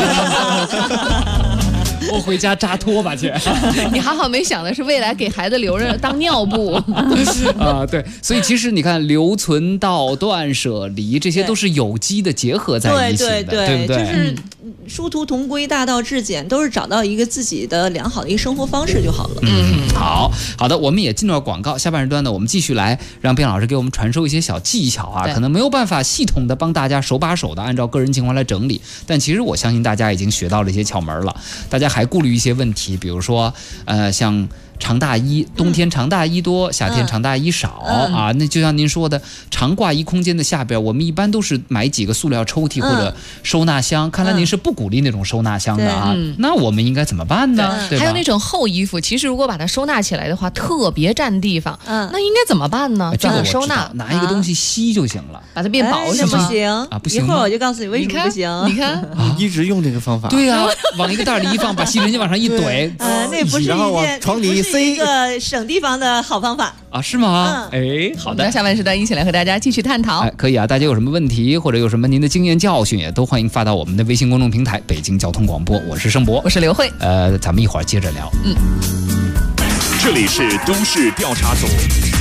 我回家扎拖把去。
你还好没想的是未来给孩子留着当尿布
对，所以其实你看，留存、到断舍离，这些都是有机的结合在一起的，对不对？
就是殊途同归，大道至简，都是找到一个自己的良好的一个生活方式就好了。
好的，我们也进入广告，下半时段呢，我们继续来让卞老师给我们传授一些小技巧啊，可能没有办法系统的帮大家手把手的按照个人情况来整理，但其实我相信大家已经学到了一些窍门了。大家还顾虑一些问题，比如说像长大衣，冬天长大衣多，夏天长大衣少啊。那就像您说的，长挂衣空间的下边，我们一般都是买几个塑料抽屉或者收纳箱。看来您是不鼓励那种收纳箱的啊。那我们应该怎么办呢？对吧？
还有那种厚衣服，其实如果把它收纳起来的话，特别占地方。那应该怎么办呢？
这个
收纳，
拿一个东西吸就行了，
把它变薄是吗？
不行
啊，不行。
一会儿我就告诉你为什么不行。
你看，
一直用这个方法。
对呀，往一个袋里一放，把吸尘器往上一怼，
那不是一件
床底一
是一个省地方的好方法
啊？是吗？好的。
那下半时段一起来和大家继续探讨。
可以啊，大家有什么问题或者有什么您的经验教训，也都欢迎发到我们的微信公众平台北京交通广播。我是盛博，
我是刘慧。
咱们一会儿接着聊。
这里是都市调查组。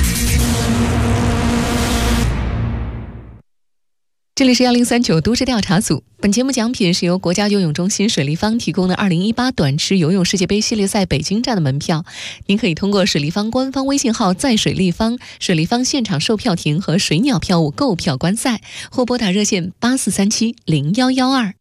这里是1039都市调查组。本节目奖品是由国家游泳中心水立方提供的2018短池游泳世界杯系列赛北京站的门票。您可以通过水立方官方微信号在水立方、水立方现场售票亭和水鸟票务购票观赛，或拨打热线84370112。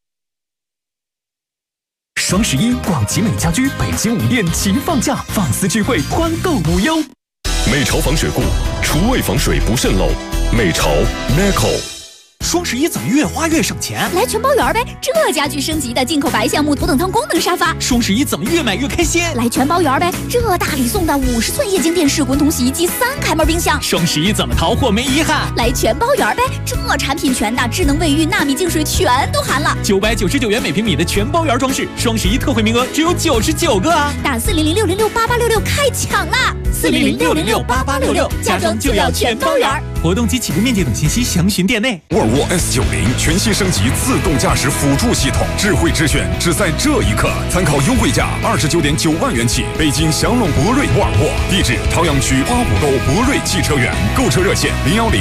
双11广奇美家居北京5店齐放假，放肆聚会，欢购无忧。
美潮防水布，厨卫防水不渗漏。美潮 Neco。
双11怎么越花越省钱？
来全包圆呗！这家具升级的进口白橡木头等舱功能沙发。
双11怎么越买越开心？
来全包圆呗！这大礼送的50寸液晶电视、滚筒洗衣机、3开门冰箱。
双11怎么淘货没遗憾？
来全包圆呗！这产品全的，智能卫浴、纳米净水全都含了。
999元每平米的全包圆装饰，双11特惠名额只有99个啊！
打40060688866开抢啦！40060688866，家装就要全包圆。
活动及起步面积等信息详询店内。
沃尔沃 S90全新升级自动驾驶辅助系统，智慧之选只在这一刻。参考优惠价29.9万元起，北京祥龙博瑞沃尔沃，地址朝阳区8五沟博瑞汽车园，购车热线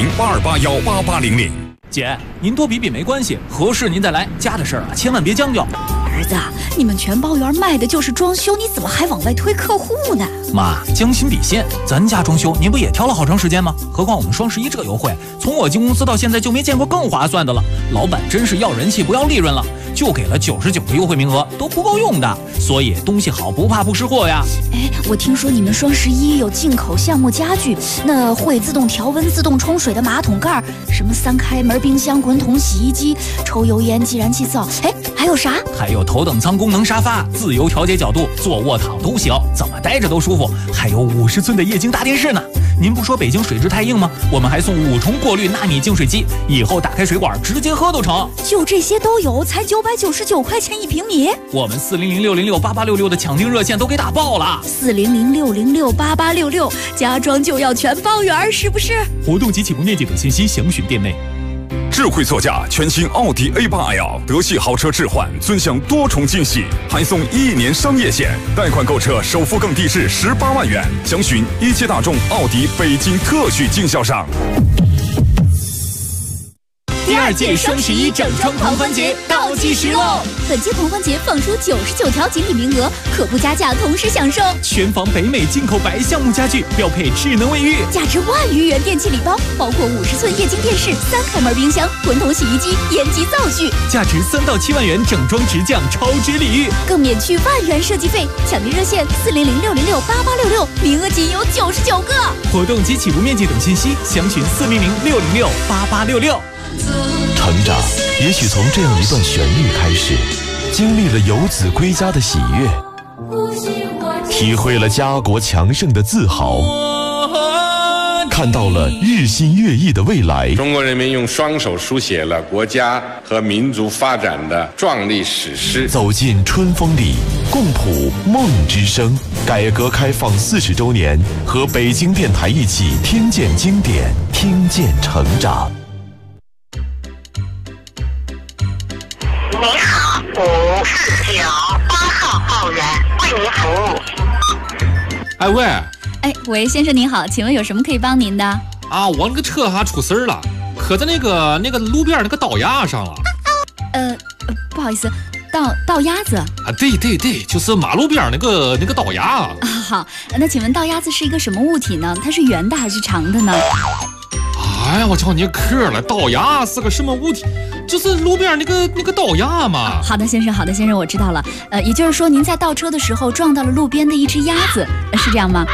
01082818800。
姐，您多比比没关系，合适您再来，家的事儿啊，千万别将就。
儿子，你们全包圆卖的就是装修，你怎么还往外推客户呢？
妈，将心比心，咱家装修您不也挑了好长时间吗？何况我们双11这优惠，从我进公司到现在就没见过更划算的了。老板真是要人气不要利润了，就给了99个优惠名额，都不够用的。所以东西好不怕不识货呀。
我听说你们双11有进口橡木家具，那会自动调温、自动冲水的马桶盖，什么3开门冰箱、滚筒洗衣机、抽油烟计燃气灶，还有啥？
还有头等舱功能沙发，自由调节角度，坐卧躺都行，怎么待着都舒服。还有50寸的液晶大电视呢。您不说北京水质太硬吗？我们还送5重过滤纳米净水机，以后打开水管直接喝都成。
就这些都有，才999块钱1平米。
我们40060688866的抢订热线都给打爆了。
40060688866，家装就要全包圆，是不是？
活动及起步面积等信息详询店内。
智慧座驾全新奥迪 A8L 德系豪车置换，尊享多重惊喜，还送1年商业险，贷款购车首付更低至18万元。详询一汽大众奥迪北京特许经销商。
第2届双11整装狂欢节倒计时喽！
本届狂欢节放出99条锦鲤名额，可不加价同时享受
全房北美进口白橡木家具，标配智能卫浴，
价值10000余元电器礼包，包括50寸液晶电视、3开门冰箱、滚筒洗衣机、烟机灶具，
价值3到7万元整装直降超值礼遇，
更免去10000元设计费。抢订热线40060688866，名额仅有99个。
活动及起步面积等信息详询40060688866。
成长也许从这样一段旋律开始，经历了游子归家的喜悦，体会了家国强盛的自豪，看到了日新月异的未来。
中国人民用双手书写了国家和民族发展的壮丽史诗。
走进春风里，共谱梦之声。改革开放40周年，和北京电台一起听见经典，听见成长。
您好，5498号报员为您服务。
喂，先生您好，请问有什么可以帮您的？
啊，我那个车出事了，磕在那个路边那个倒牙上了。
不好意思，倒鸭子啊？
对，就是马路边那个倒牙啊。
好，那请问倒鸭子是一个什么物体呢？它是圆的还是长的呢？
哎呀，我瞧你磕了，倒牙是个什么物体？就是路边那个倒牙嘛。
好的，先生，我知道了。也就是说，您在倒车的时候撞到了路边的一只鸭子，是这样吗？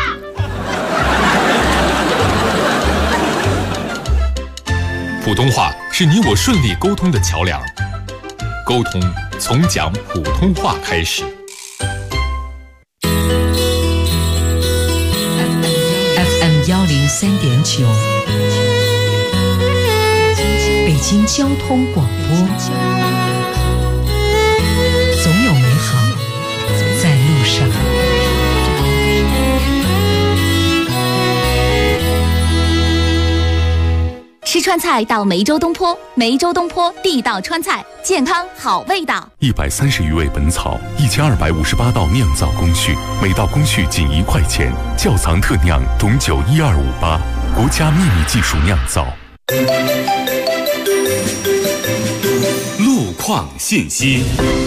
普通话是你我顺利沟通的桥梁，沟通从讲普通话开始。
FM 103.9，北京交通广播，总有美好在路上。
川菜到梅州东坡，梅州东坡地道川菜，健康好味道。
130余味本草，1258道酿造工序，每道工序仅1块钱，窖藏特酿董酒12588，国家秘密技术酿造。
路况信息。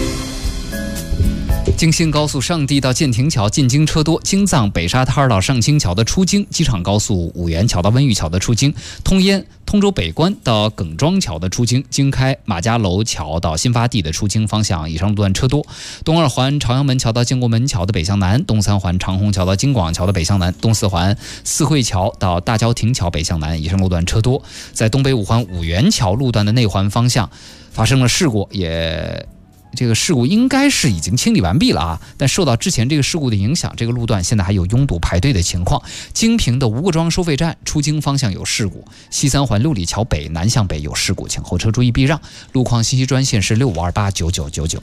京新高速上地到建亭桥进京车多，京藏北沙滩到上清桥的出京，机场高速五原桥到温榆桥的出京，通州北关到耿庄桥的出京，京开马家楼桥到新发地的出京方向以上路段车多。东二环朝阳门桥到建国门桥的北向南，东三环长虹桥到京广桥的北向南，东四环四惠桥到大郊亭桥北向南以上路段车多。在东北五环五原桥路段的内环方向发生了事故，这个事故应该是已经清理完毕了啊，但受到之前这个事故的影响，这个路段现在还有拥堵排队的情况。京平的吴各庄收费站出京方向有事故，西三环六里桥北南向北有事故，请后车注意避让。路况信息专线是65289999。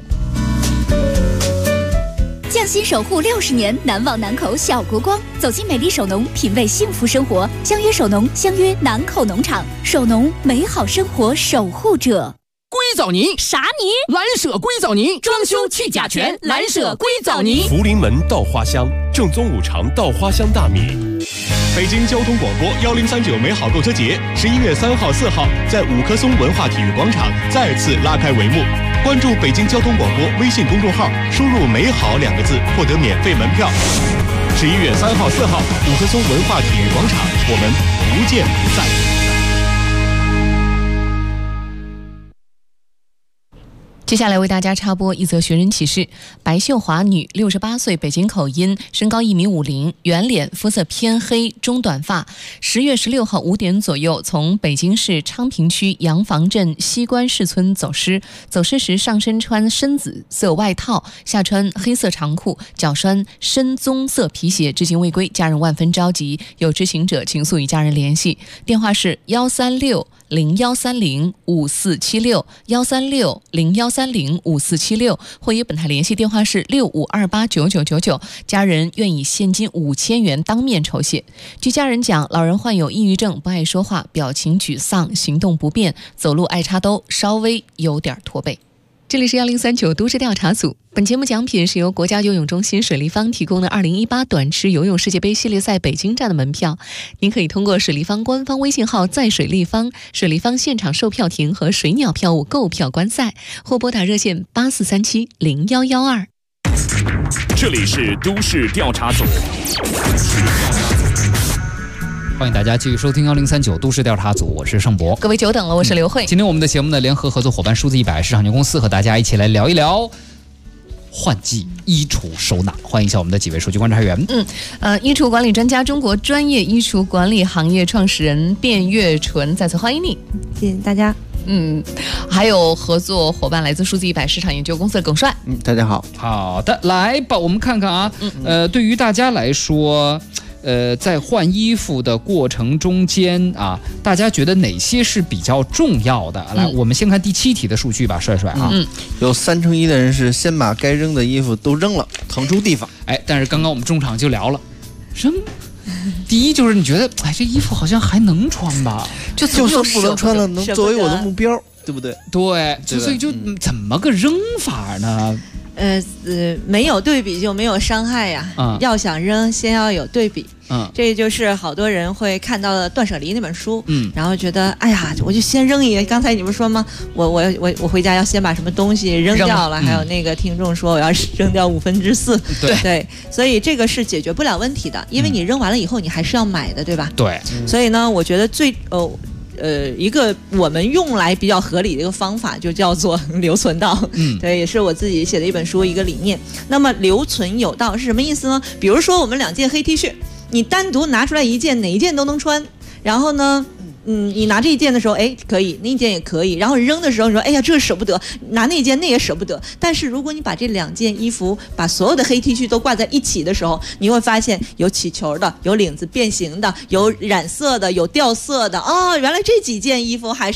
匠心守护60年，难忘南口小国光。走进美丽首农，品味幸福生活。相约首农，相约南口农场，首农美好生活守护者。
硅藻泥
啥泥？
蓝舍硅藻泥，装修去甲醛，蓝舍硅藻泥。
福临门稻花香，正宗五常稻花香大米。北京交通广播1039美好购车节11月3号、4号在五棵松文化体育广场再次拉开帷幕。关注北京交通广播微信公众号，输入“美好”2个字，获得免费门票。11月3号、4号，五棵松文化体育广场，我们不见不散。
接下来为大家插播一则寻人启事：白秀华，女，68岁，北京口音，身高1.50米，圆脸，肤色偏黑，中短发。10月16号5点左右，从北京市昌平区洋房镇西关市村走失。走失时上身穿深紫色外套，下穿黑色长裤，脚穿深棕色皮鞋，至今未归，家人万分着急，有知情者请速与家人联系。电话是13601305476，13601305476，或与本台联系电话是65289999，家人愿以现金5000元当面酬谢。据家人讲，老人患有抑郁症，不爱说话，表情沮丧，行动不便，走路爱插兜，稍微有点驼背。这里是1039都市调查组，本节目奖品是由国家游泳中心水立方提供的2018短池游泳世界杯系列赛北京站的门票。您可以通过水立方官方微信号在水立方、水立方现场售票亭和水鸟票务购票观赛，或拨打热线84370112。
这里是都市调查组。
欢迎大家继续收听1039都市调查组，我是盛博。
各位久等了，我是刘慧。
今天我们的节目呢，联合合作伙伴数字100市场有限公司和大家一起来聊一聊换季衣橱收纳。欢迎一下我们的几位数据观察员。
衣橱管理专家，中国专业衣橱管理行业创始人卞月纯，再次欢迎你。
谢谢大家。
还有合作伙伴来自数字100市场研究公司的耿帅。
大家好。
好的，来吧，我们看看啊，对于大家来说。在换衣服的过程中间啊，大家觉得哪些是比较重要的？来，我们先看第7题的数据吧，帅帅啊。
有1/3的人是先把该扔的衣服都扔了，腾出地方。
但是刚刚我们中场就聊了，扔。第一就是你觉得，这衣服好像还能穿吧？
就算不能穿了，能作为我的目标，对不对？
对，所以就怎么个扔法呢？
没有对比就没有伤害呀。要想扔，先要有对比。这就是好多人会看到的《断舍离》那本书，然后觉得，哎呀，我就先扔一个。刚才你不是说吗？我回家要先把什么东西扔掉了。还有那个听众说，我要扔掉4/5。对，所以这个是解决不了问题的，因为你扔完了以后，你还是要买的，对吧？
对。
所以呢，我觉得一个我们用来比较合理的一个方法，就叫做留存到。对，也是我自己写的一本书一个理念。那么留存有道是什么意思呢？比如说我们2件黑 T 恤，你单独拿出来一件，哪一件都能穿。然后呢，你拿这一件的时候，可以，那一件也可以。然后扔的时候，你说，哎呀，这舍不得，拿那一件那也舍不得。但是如果你把这2件衣服，把所有的黑 T 恤都挂在一起的时候，你会发现有起球的，有领子变形的，有染色的，有掉色的。原来这几件衣服还是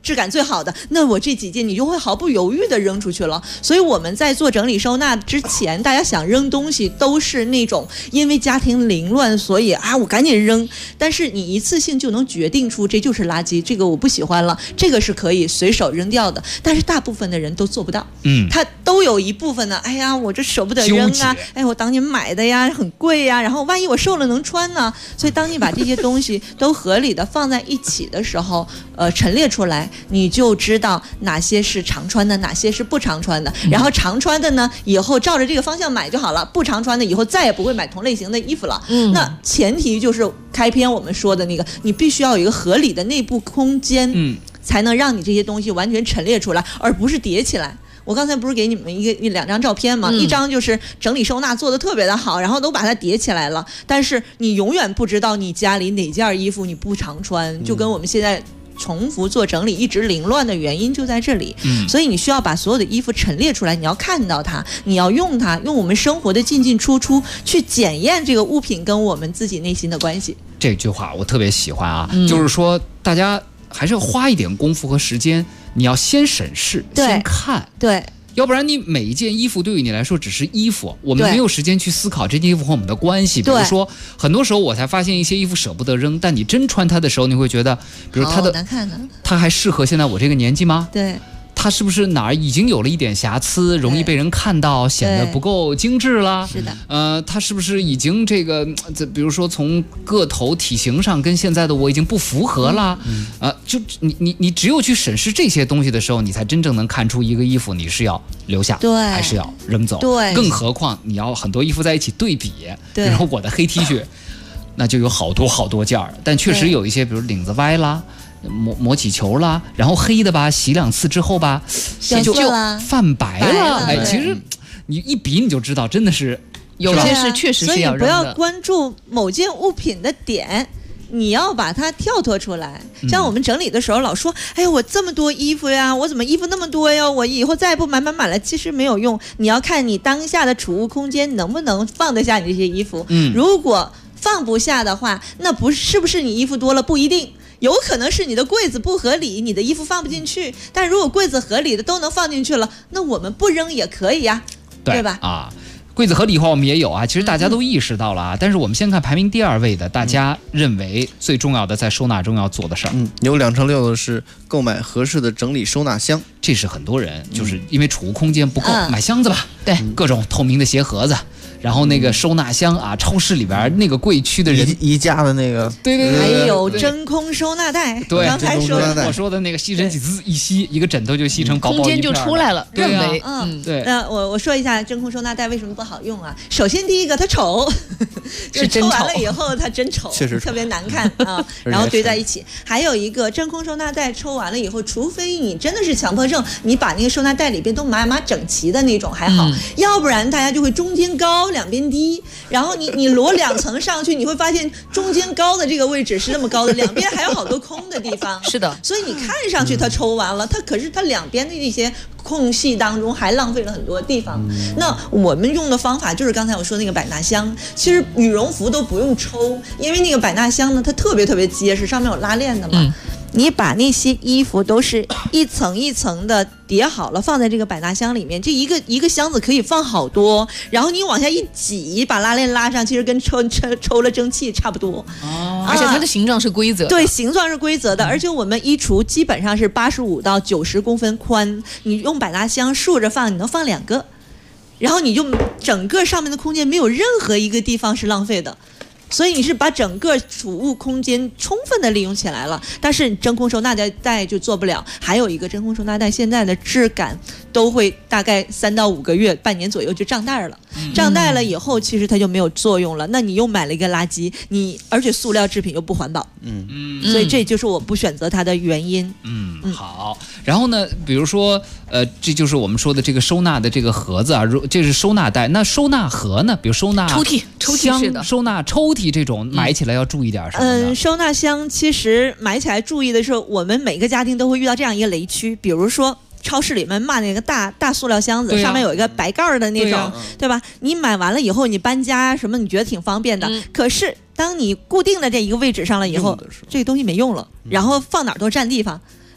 质感最好的，那我这几件你就会毫不犹豫的扔出去了。所以我们在做整理收纳之前，大家想扔东西都是那种因为家庭凌乱，所以我赶紧扔。但是你一次性就能决定出这就是垃圾，这个我不喜欢了，这个是可以随手扔掉的。但是大部分的人都做不到，他都有一部分呢，哎呀，我这舍不得扔啊，哎，我当年买的呀，很贵呀，然后万一我瘦了能穿呢？所以当你把这些东西都合理的放在一起的时候，陈列出来，你就知道哪些是常穿的，哪些是不常穿的。然后常穿的呢，以后照着这个方向买就好了；不常穿的，以后再也不会买同类型的衣服了。那前提就是开篇我们说的那个，你必须要有一个合理的内部空间，才能让你这些东西完全陈列出来，而不是叠起来。我刚才不是给你们两张照片吗？一张就是整理收纳做得特别的好，然后都把它叠起来了，但是你永远不知道你家里哪件衣服你不常穿，就跟我们现在重复做整理一直凌乱的原因就在这里。所以你需要把所有的衣服陈列出来，你要看到它，你要用它，用我们生活的进进出出去检验这个物品跟我们自己内心的关系。
这句话我特别喜欢啊，就是说大家还是要花一点功夫和时间，你要先审视，先看，
对，
要不然你每一件衣服对于你来说只是衣服，我们没有时间去思考这件衣服和我们的关系。比如说，很多时候我才发现一些衣服舍不得扔，但你真穿它的时候，你会觉得，比如它的
难看的，
它还适合现在我这个年纪吗？
对。
它是不是哪儿已经有了一点瑕疵，容易被人看到，显得不够精致了？
是的。
它是不是已经这个，比如说从个头体型上跟现在的我已经不符合了？就你只有去审视这些东西的时候，你才真正能看出一个衣服你是要留下，还是要扔走。
对。
更何况你要很多衣服在一起对比，然后我的黑 T 恤，那就有好多件儿，但确实有一些，比如领子歪啦。磨起球啦，然后黑的吧，洗2次之后吧，就泛白了。哎，其实你一比你就知道，真的是
有些是确实是要扔的。
所以不要关注某件物品的点，你要把它跳脱出来。像我们整理的时候老说，哎呀，我这么多衣服呀，我怎么衣服那么多呀？我以后再不买了，其实没有用。你要看你当下的储物空间能不能放得下你这些衣服。如果放不下的话，那是不是你衣服多了不一定。有可能是你的柜子不合理，你的衣服放不进去。但如果柜子合理的都能放进去了，那我们不扔也可以呀，对吧？
柜子合理化我们也有啊，其实大家都意识到了啊。但是我们先看排名第2位的，大家认为最重要的在收纳中要做的事儿。
有6%的是购买合适的整理收纳箱，
这是很多人就是因为储物空间不够，买箱子吧，
对，
各种透明的鞋盒子。然后那个收纳箱啊，超市里边那个柜区的人
宜家的那个，
对，
还有真空收纳袋，
对，
刚才说的，
我说的那个吸尘器滋一吸，一个枕头就吸成薄薄一片，
空间就出来了，
认
为，
对。
那我说一下真空收纳袋为什么不好用啊？首先第一个它丑，
是真丑，
抽完了以后它真丑，
确实
特别难看啊，然后堆在一起。还有一个真空收纳袋抽完了以后，除非你真的是强迫症，你把那个收纳袋里边都码整齐的那种还好，要不然大家就会中间高两边低。然后你摞2层上去，你会发现中间高的这个位置是那么高的，两边还有好多空的地方。
是的，
所以你看上去它抽完了，可是它两边的一些空隙当中还浪费了很多地方。那我们用的方法就是刚才我说那个百纳箱，其实羽绒服都不用抽，因为那个百纳箱呢，它特别结实，上面有拉链的嘛。你把那些衣服都是一层一层的叠好了，放在这个百纳箱里面，这一个箱子可以放好多，然后你往下一挤，把拉链拉上，其实跟抽了蒸汽差不多。
而且它的形状是规则的，
对，形状是规则的，而且我们衣橱基本上是85到90公分宽，你用百纳箱竖着放，你能放2个，然后你就整个上面的空间没有任何一个地方是浪费的。所以你是把整个储物空间充分的利用起来了，但是真空收纳袋就做不了。还有一个真空收纳袋现在的质感都会大概3到5个月、半年左右就胀袋了，胀袋了以后其实它就没有作用了。那你又买了一个垃圾，而且塑料制品又不环保，所以这就是我不选择它的原因。
好。然后呢，比如说这就是我们说的这个收纳的这个盒子啊，这是收纳袋。那收纳盒呢？比如收纳
抽屉是的，
收纳抽屉这种买起来要注意点什么呢？
收纳箱其实买起来注意的是，我们每个家庭都会遇到这样一个雷区，比如说超市里面卖那个大塑料箱子，上面有一个白盖的那种，对吧？你买完了以后，你搬家什么，你觉得挺方便的。可是当你固定在这一个位置上了以后，这个东西没用了，然后放哪儿都占地方。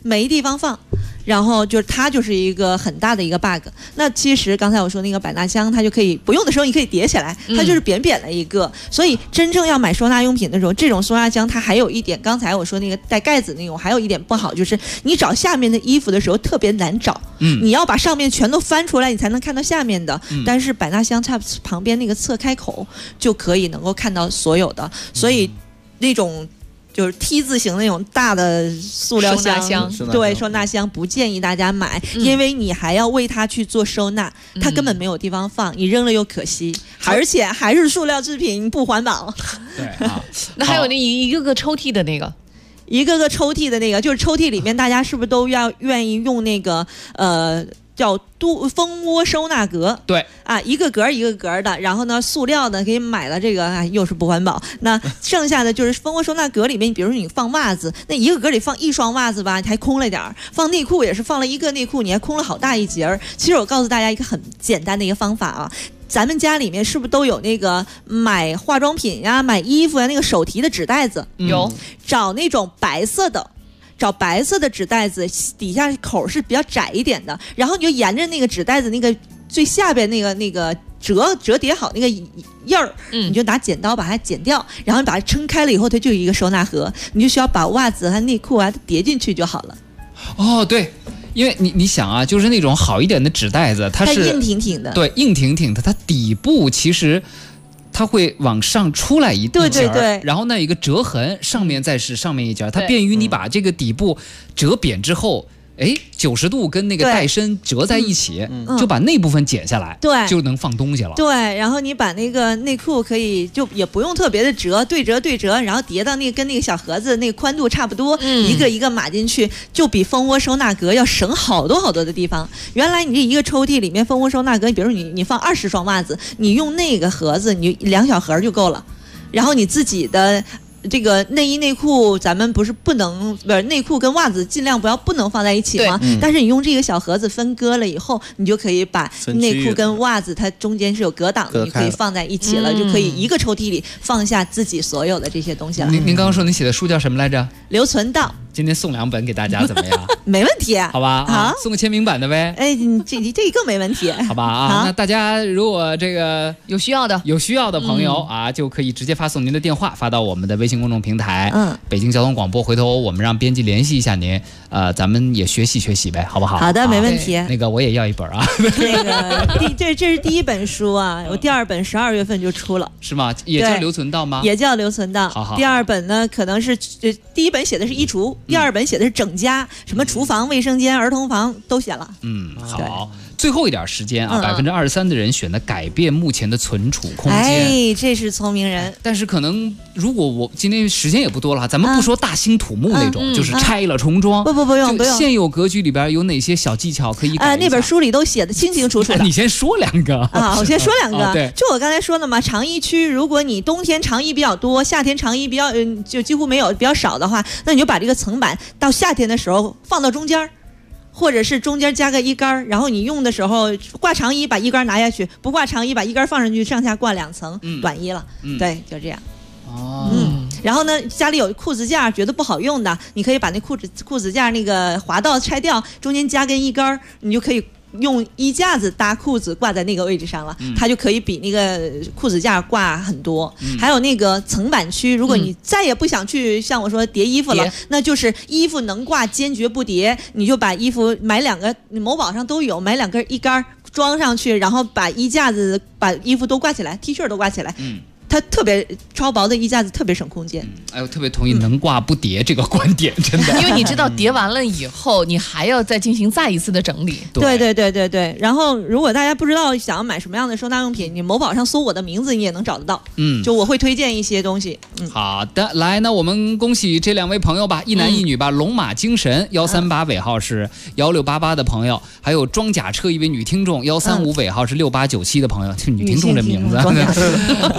没地方放。然后就是它就是一个很大的一个 bug。那其实刚才我说那个百纳箱，它就可以不用的时候你可以叠起来，它就是扁扁的一个。所以真正要买收纳用品的时候，这种收纳箱它还有一点，刚才我说那个带盖子那种，还有一点不好，就是你找下面的衣服的时候特别难找。你要把上面全都翻出来，你才能看到下面的。但是百纳箱它旁边那个侧开口就可以能够看到所有的，所以那种。就是 T 字形那种大的塑料箱，对，收纳箱不建议大家买，因为你还要为它去做收纳，它根本没有地方放，你扔了又可惜，而且还是塑料制品，不环保。
对啊，那还有那一个个抽屉的那个。
一个个抽屉的那个，就是抽屉里面，大家是不是都要愿意用那个叫蜂窝收纳格？
对
啊，一个格一个格的，然后呢，塑料的给买了这个，又是不环保。那剩下的就是蜂窝收纳格里面，比如说你放袜子，那一个格里放一双袜子吧，你还空了点儿；放内裤也是放了一个内裤，你还空了好大一截儿。其实我告诉大家一个很简单的一个方法啊。咱们家里面是不是都有那个买化妆品呀、买衣服呀那个手提的纸袋子？
有，找
那种白色的。找白色的纸袋子，底下口是比较窄一点的，然后你就沿着那个纸袋子那个最下边那个折叠好那个印儿，你就拿剪刀把它剪掉，然后把它撑开了以后，它就有一个收纳盒，你就需要把袜子和内裤啊叠进去就好了。
哦，对。因为你想啊，就是那种好一点的纸袋子，它是
硬挺挺的，
对，硬挺挺的，它底部其实它会往上出来一截，对，然后那一个折痕，上面再是上面一截，它便于你把这个底部折扁之后。90度跟那个带身折在一起，就把那部分剪下来，
对，
就能放东西了。
对，然后你把那个内裤可以就也不用特别的折，对折，然后叠到那个跟那个小盒子那个宽度差不多，一个一个码进去，就比蜂窝收纳格要省好多好多的地方。原来你这一个抽屉里面蜂窝收纳格，比如你放20双袜子，你用那个盒子，你2小盒就够了。然后你自己的。这个内衣内裤咱们不是内裤跟袜子尽量不能放在一起吗？但是你用这个小盒子分割了以后，你就可以把内裤跟袜子它中间是有隔挡的，你可以放在一起了，就可以一个抽屉里放下自己所有的这些东西了。
您刚刚说你写的书叫什么来着？
留存到。
今天送2本给大家怎么样？
没问题，
好吧？好，送个签名版的呗。
这更没问题。
好吧啊，那大家如果这个
有需要
的朋友啊，就可以直接发送您的电话发到我们的微信公众平台，北京交通广播。回头我们让编辑联系一下您，咱们也学习呗，好不好？
好的，没问题。
那个我也要1本啊。
那个这是第1本书啊，我第2本12月份就出了，
是吗？也叫留存到吗？
也叫留存到。
好。
第2本呢，可能是第1本写的是衣橱，第2本写的是整家，什么厨房、卫生间、儿童房都写了。
好。最后一点时间啊，23%的人选的改变目前的存储空间。
这是聪明人。
但是可能如果我今天时间也不多了，咱们不说大兴土木那种，就是拆了重装。
不用。
现有格局里边有哪些小技巧可以改一下？
那本书里都写的清清楚楚的。
你先说2个
啊，我先说2个。
对，
就我刚才说的嘛，长衣区，如果你冬天长衣比较多，夏天长衣就几乎没有，比较少的话，那你就把这个层板到夏天的时候放到中间。或者是中间加个衣杆，然后你用的时候挂长衣把衣杆拿下去，不挂长衣把衣杆放上去，上下挂2层短衣了。对，就这样。然后呢，家里有裤子架觉得不好用的，你可以把那裤子架那个滑道拆掉，中间加根衣杆，你就可以用衣架子搭裤子挂在那个位置上了，它就可以比那个裤子架挂很多。还有那个层板区，如果你再也不想去像我说叠衣服了，那就是衣服能挂坚决不叠，你就把衣服买2个，某宝上都有，买2根衣杆装上去，然后把衣架子把衣服都挂起来，T 恤都挂起来。它特别超薄的衣架子特别省空间。
我特别同意能挂不叠这个观点，真的。
因为你知道叠完了以后，你还要再进行再一次的整理。
对。然后如果大家不知道想要买什么样的收纳用品，你某宝上搜我的名字，你也能找得到。就我会推荐一些东西。
好的，来，那我们恭喜这2位朋友吧，一男一女吧。龙马精神138尾号是1688的朋友，还有装甲车一位女听众135尾号是6897的朋友，这女听众这名字啊。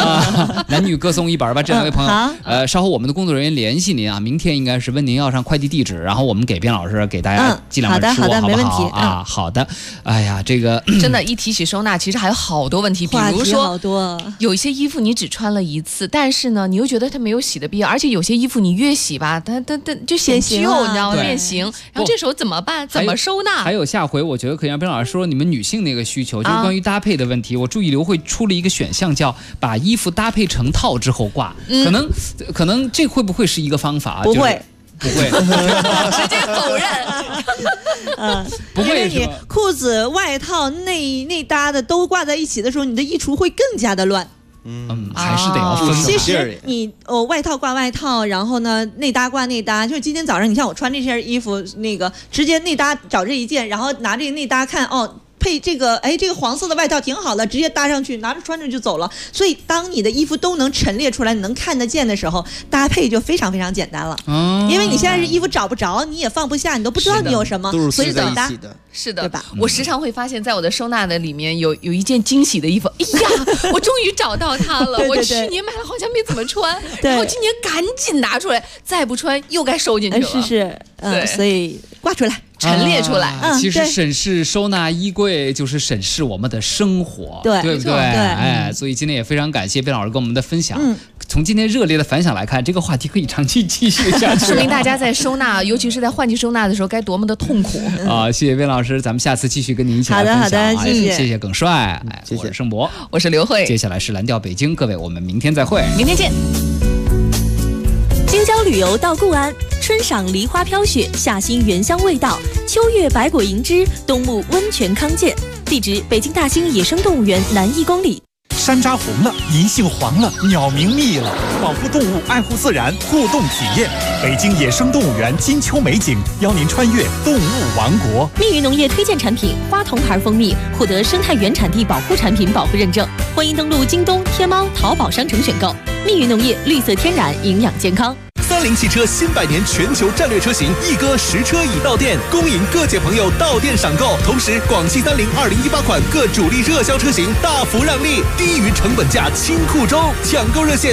男女各送100吧。这两位朋友，
好
稍后我们的工作人员联系您啊，明天应该是问您要上快递地址，然后我们给边老师给大家寄两本书，
好的，
好不好？
没问题
啊，好的。哎呀，这个
真的，一提起收纳，其实还有好多问题，比如说有一些衣服你只穿了一次，但是呢，你又觉得它没有洗的必要，而且有些衣服你越洗吧，它就显旧，你知道吗？变形，然后这时候怎么办？怎么收纳？
还有下回我觉得可以让边老师说你们女性那个需求，就是关于搭配的问题。我注意刘慧出了一个选项，叫把衣服搭配成套之后挂，可能这会不会是一个方法？
不会。
不会，
直接否认。
不会，
因为你裤子、外套、内搭的都挂在一起的时候，你的衣橱会更加的乱。
还是得要分。
其实你外套挂外套，然后呢内搭挂内搭。就是今天早上，你像我穿这身衣服，那个直接内搭找这一件，然后拿这个内搭看配这个这个黄色的外套挺好的，直接搭上去，拿着穿着就走了。所以当你的衣服都能陈列出来，能看得见的时候，搭配就非常非常简单了。因为你现在是衣服找不着，你也放不下，你都不知道你有什么，所以怎么搭？
是的，
对吧？
我时常会发现，在我的收纳的里面有一件惊喜的衣服，哎呀，我终于找到它了。我去年买了，好像没怎么穿，然后今年赶紧拿出来，再不穿又该收进去了。
是，所以挂出来。
陈列出来，
其实审视收纳衣柜就是审视我们的生活，对不对？哎，所以今天也非常感谢边老师跟我们的分享。从今天热烈的反响来看，这个话题可以长期继续下去。
说明大家在收纳，尤其是在换季收纳的时候，该多么的痛苦
啊！谢谢边老师，咱们下次继续跟您一起来分享。
好的，
谢谢耿帅，我是盛博，
我是刘慧。
接下来是蓝调北京，各位，我们明天再会，
明天见。
京郊旅游到固安，春赏梨花飘雪，夏欣原香味道，秋月百果盈枝，冬沐温泉康健。地址：北京大兴野生动物园南1公里。
山楂红了，银杏黄了，鸟鸣密了，保护动物，爱护自然，互动体验。北京野生动物园金秋美景，邀您穿越动物王国。
蜜语农业推荐产品花童牌蜂蜜获得生态原产地保护产品保护认证，欢迎登录京东、天猫、淘宝商城选购。蜜语农业，绿色天然，营养健康。
30汽车新100年全球战略车型一哥实车已到店，恭迎各界朋友到店赏购。同时，广汽30 2018款各主力热销车型大幅让利，低于成本价清库中，抢购热线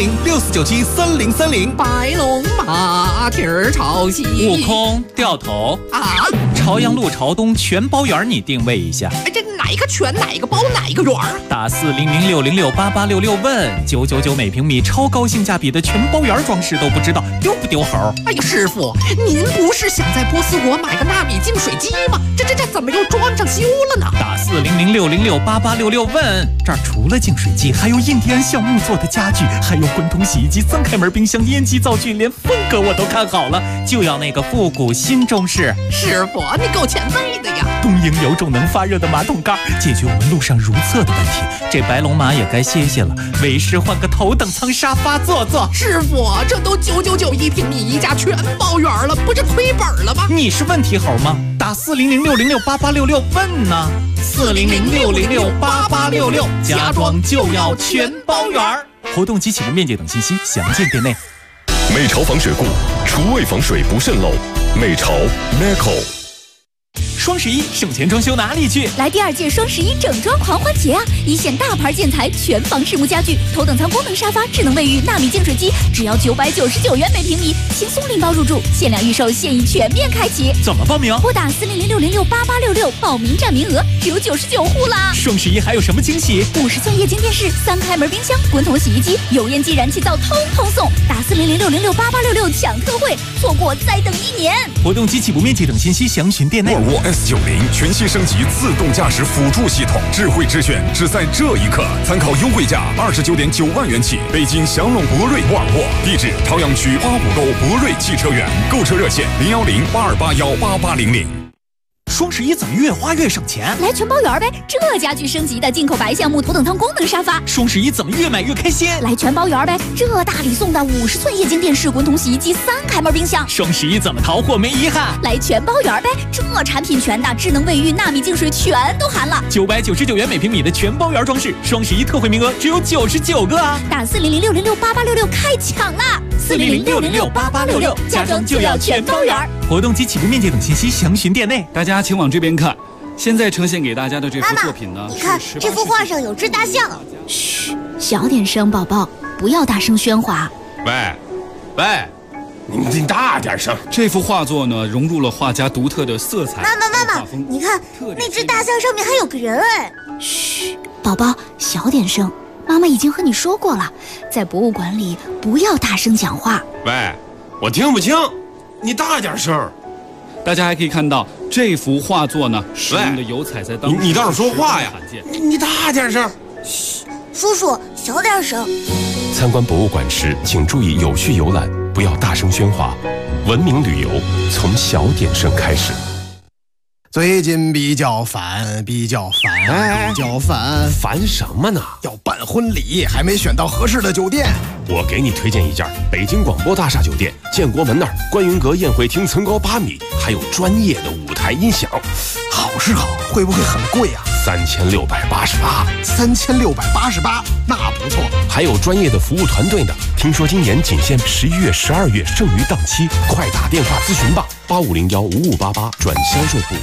01064973030。
白龙马蹄儿朝西，
悟空掉头
啊！
朝阳路朝东全包园，你定位一下。
这哪一个全，哪一个包，哪一个圆？
打4006068866问999每平米，超高性价比的全包园装饰都不知道丢不丢猴？
哎呀，师傅，您不是想在波斯国买个纳米净水机吗？这怎么又装上修了呢？
打4006068866问，这儿除了净水机，还有印第安橡木做的家具，还有滚筒洗衣机、3开门冰箱、烟机灶具，连风格我都看好了，就要那个复古新中式。
师傅，你够前辈的呀！
东营有种能发热的马桶盖，解决我们路上如厕的问题。这白龙马也该歇歇了，为师换个头等舱沙发坐坐。
师傅，这都999一平米一家全包圆了，不是亏本了吗？
你是问题猴吗？打4006068866问呢，4006068866，家装就要全包圆。活动及启动面积等信息详见店内。
美潮防水固，厨卫防水不渗漏。美潮 Neco。
双11省钱装修哪里去？
来第2届双11整装狂欢节啊！一线大牌建材，全房实木家具，头等舱功能沙发，智能卫浴，纳米净水机，只要999元每平米，轻松拎包入住，限量预售，现已全面开启。
怎么报名？
拨打4006068866，报名占名额只有99户啦！
双11还有什么惊喜
？50寸液晶电视、3开门冰箱、滚筒洗衣机、油烟机、燃气灶，通通送！打4006068866抢特惠，错过再等1年。
活动及起步面积等信息详询店内。
沃尔沃 S90全新升级自动驾驶辅助系统，智慧之选只在这一刻，参考优惠价29.9万元起。北京祥龙博瑞沃尔沃，地址朝阳区花浦沟博瑞汽车园，购车热线01082818800。
双11怎么越花越省钱？
来全包圆呗！这家具升级的进口白橡木头等舱功能沙发。
双11怎么越买越开心？
来全包圆呗！这大礼送的50寸液晶电视、滚筒洗衣机、3开门冰箱。
双11怎么淘货没遗憾？
来全包圆呗！这产品全的，智能卫浴、纳米净水全都含了。
999元每平米的全包圆装饰，双11特惠名额只有99个啊！
打4006068866开抢啦！4006068866，家装就要全包圆。
活动及起步面积等信息详询店内。
大家请往这边看，
现在呈现给大家的这幅作品呢，
你看这幅画上有只大象。
嘘，小点声，宝宝，不要大声喧哗。
喂，你大点声。
这幅画作呢，融入了画家独特的色彩。
妈妈，你看那只大象上面还有个人哎。
嘘，宝宝，小点声。妈妈已经和你说过了，在博物馆里不要大声讲话。
喂，我听不清，你大点声。
大家还可以看到这幅画作呢，使用的油彩在当时
你倒是说话呀！你大点声。
嘘，叔叔小点声。
参观博物馆时，请注意有序游览，不要大声喧哗。文明旅游从小点声开始。
最近比较烦，
烦什么呢？
要办婚礼，还没选到合适的酒店。
我给你推荐一家北京广播大厦酒店，建国门那儿观云阁宴会厅层高8米，还有专业的舞台音响。
好是好，会不会很贵啊
？3688。
3688，那不错。
还有专业的服务团队呢。听说今年仅限11月、12月剩余档期，快打电话咨询吧，85015588转销售部。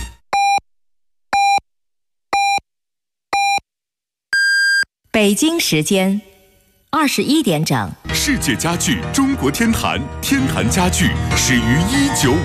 北京时间21点整。
世界家具中国天坛，天坛家具始于1955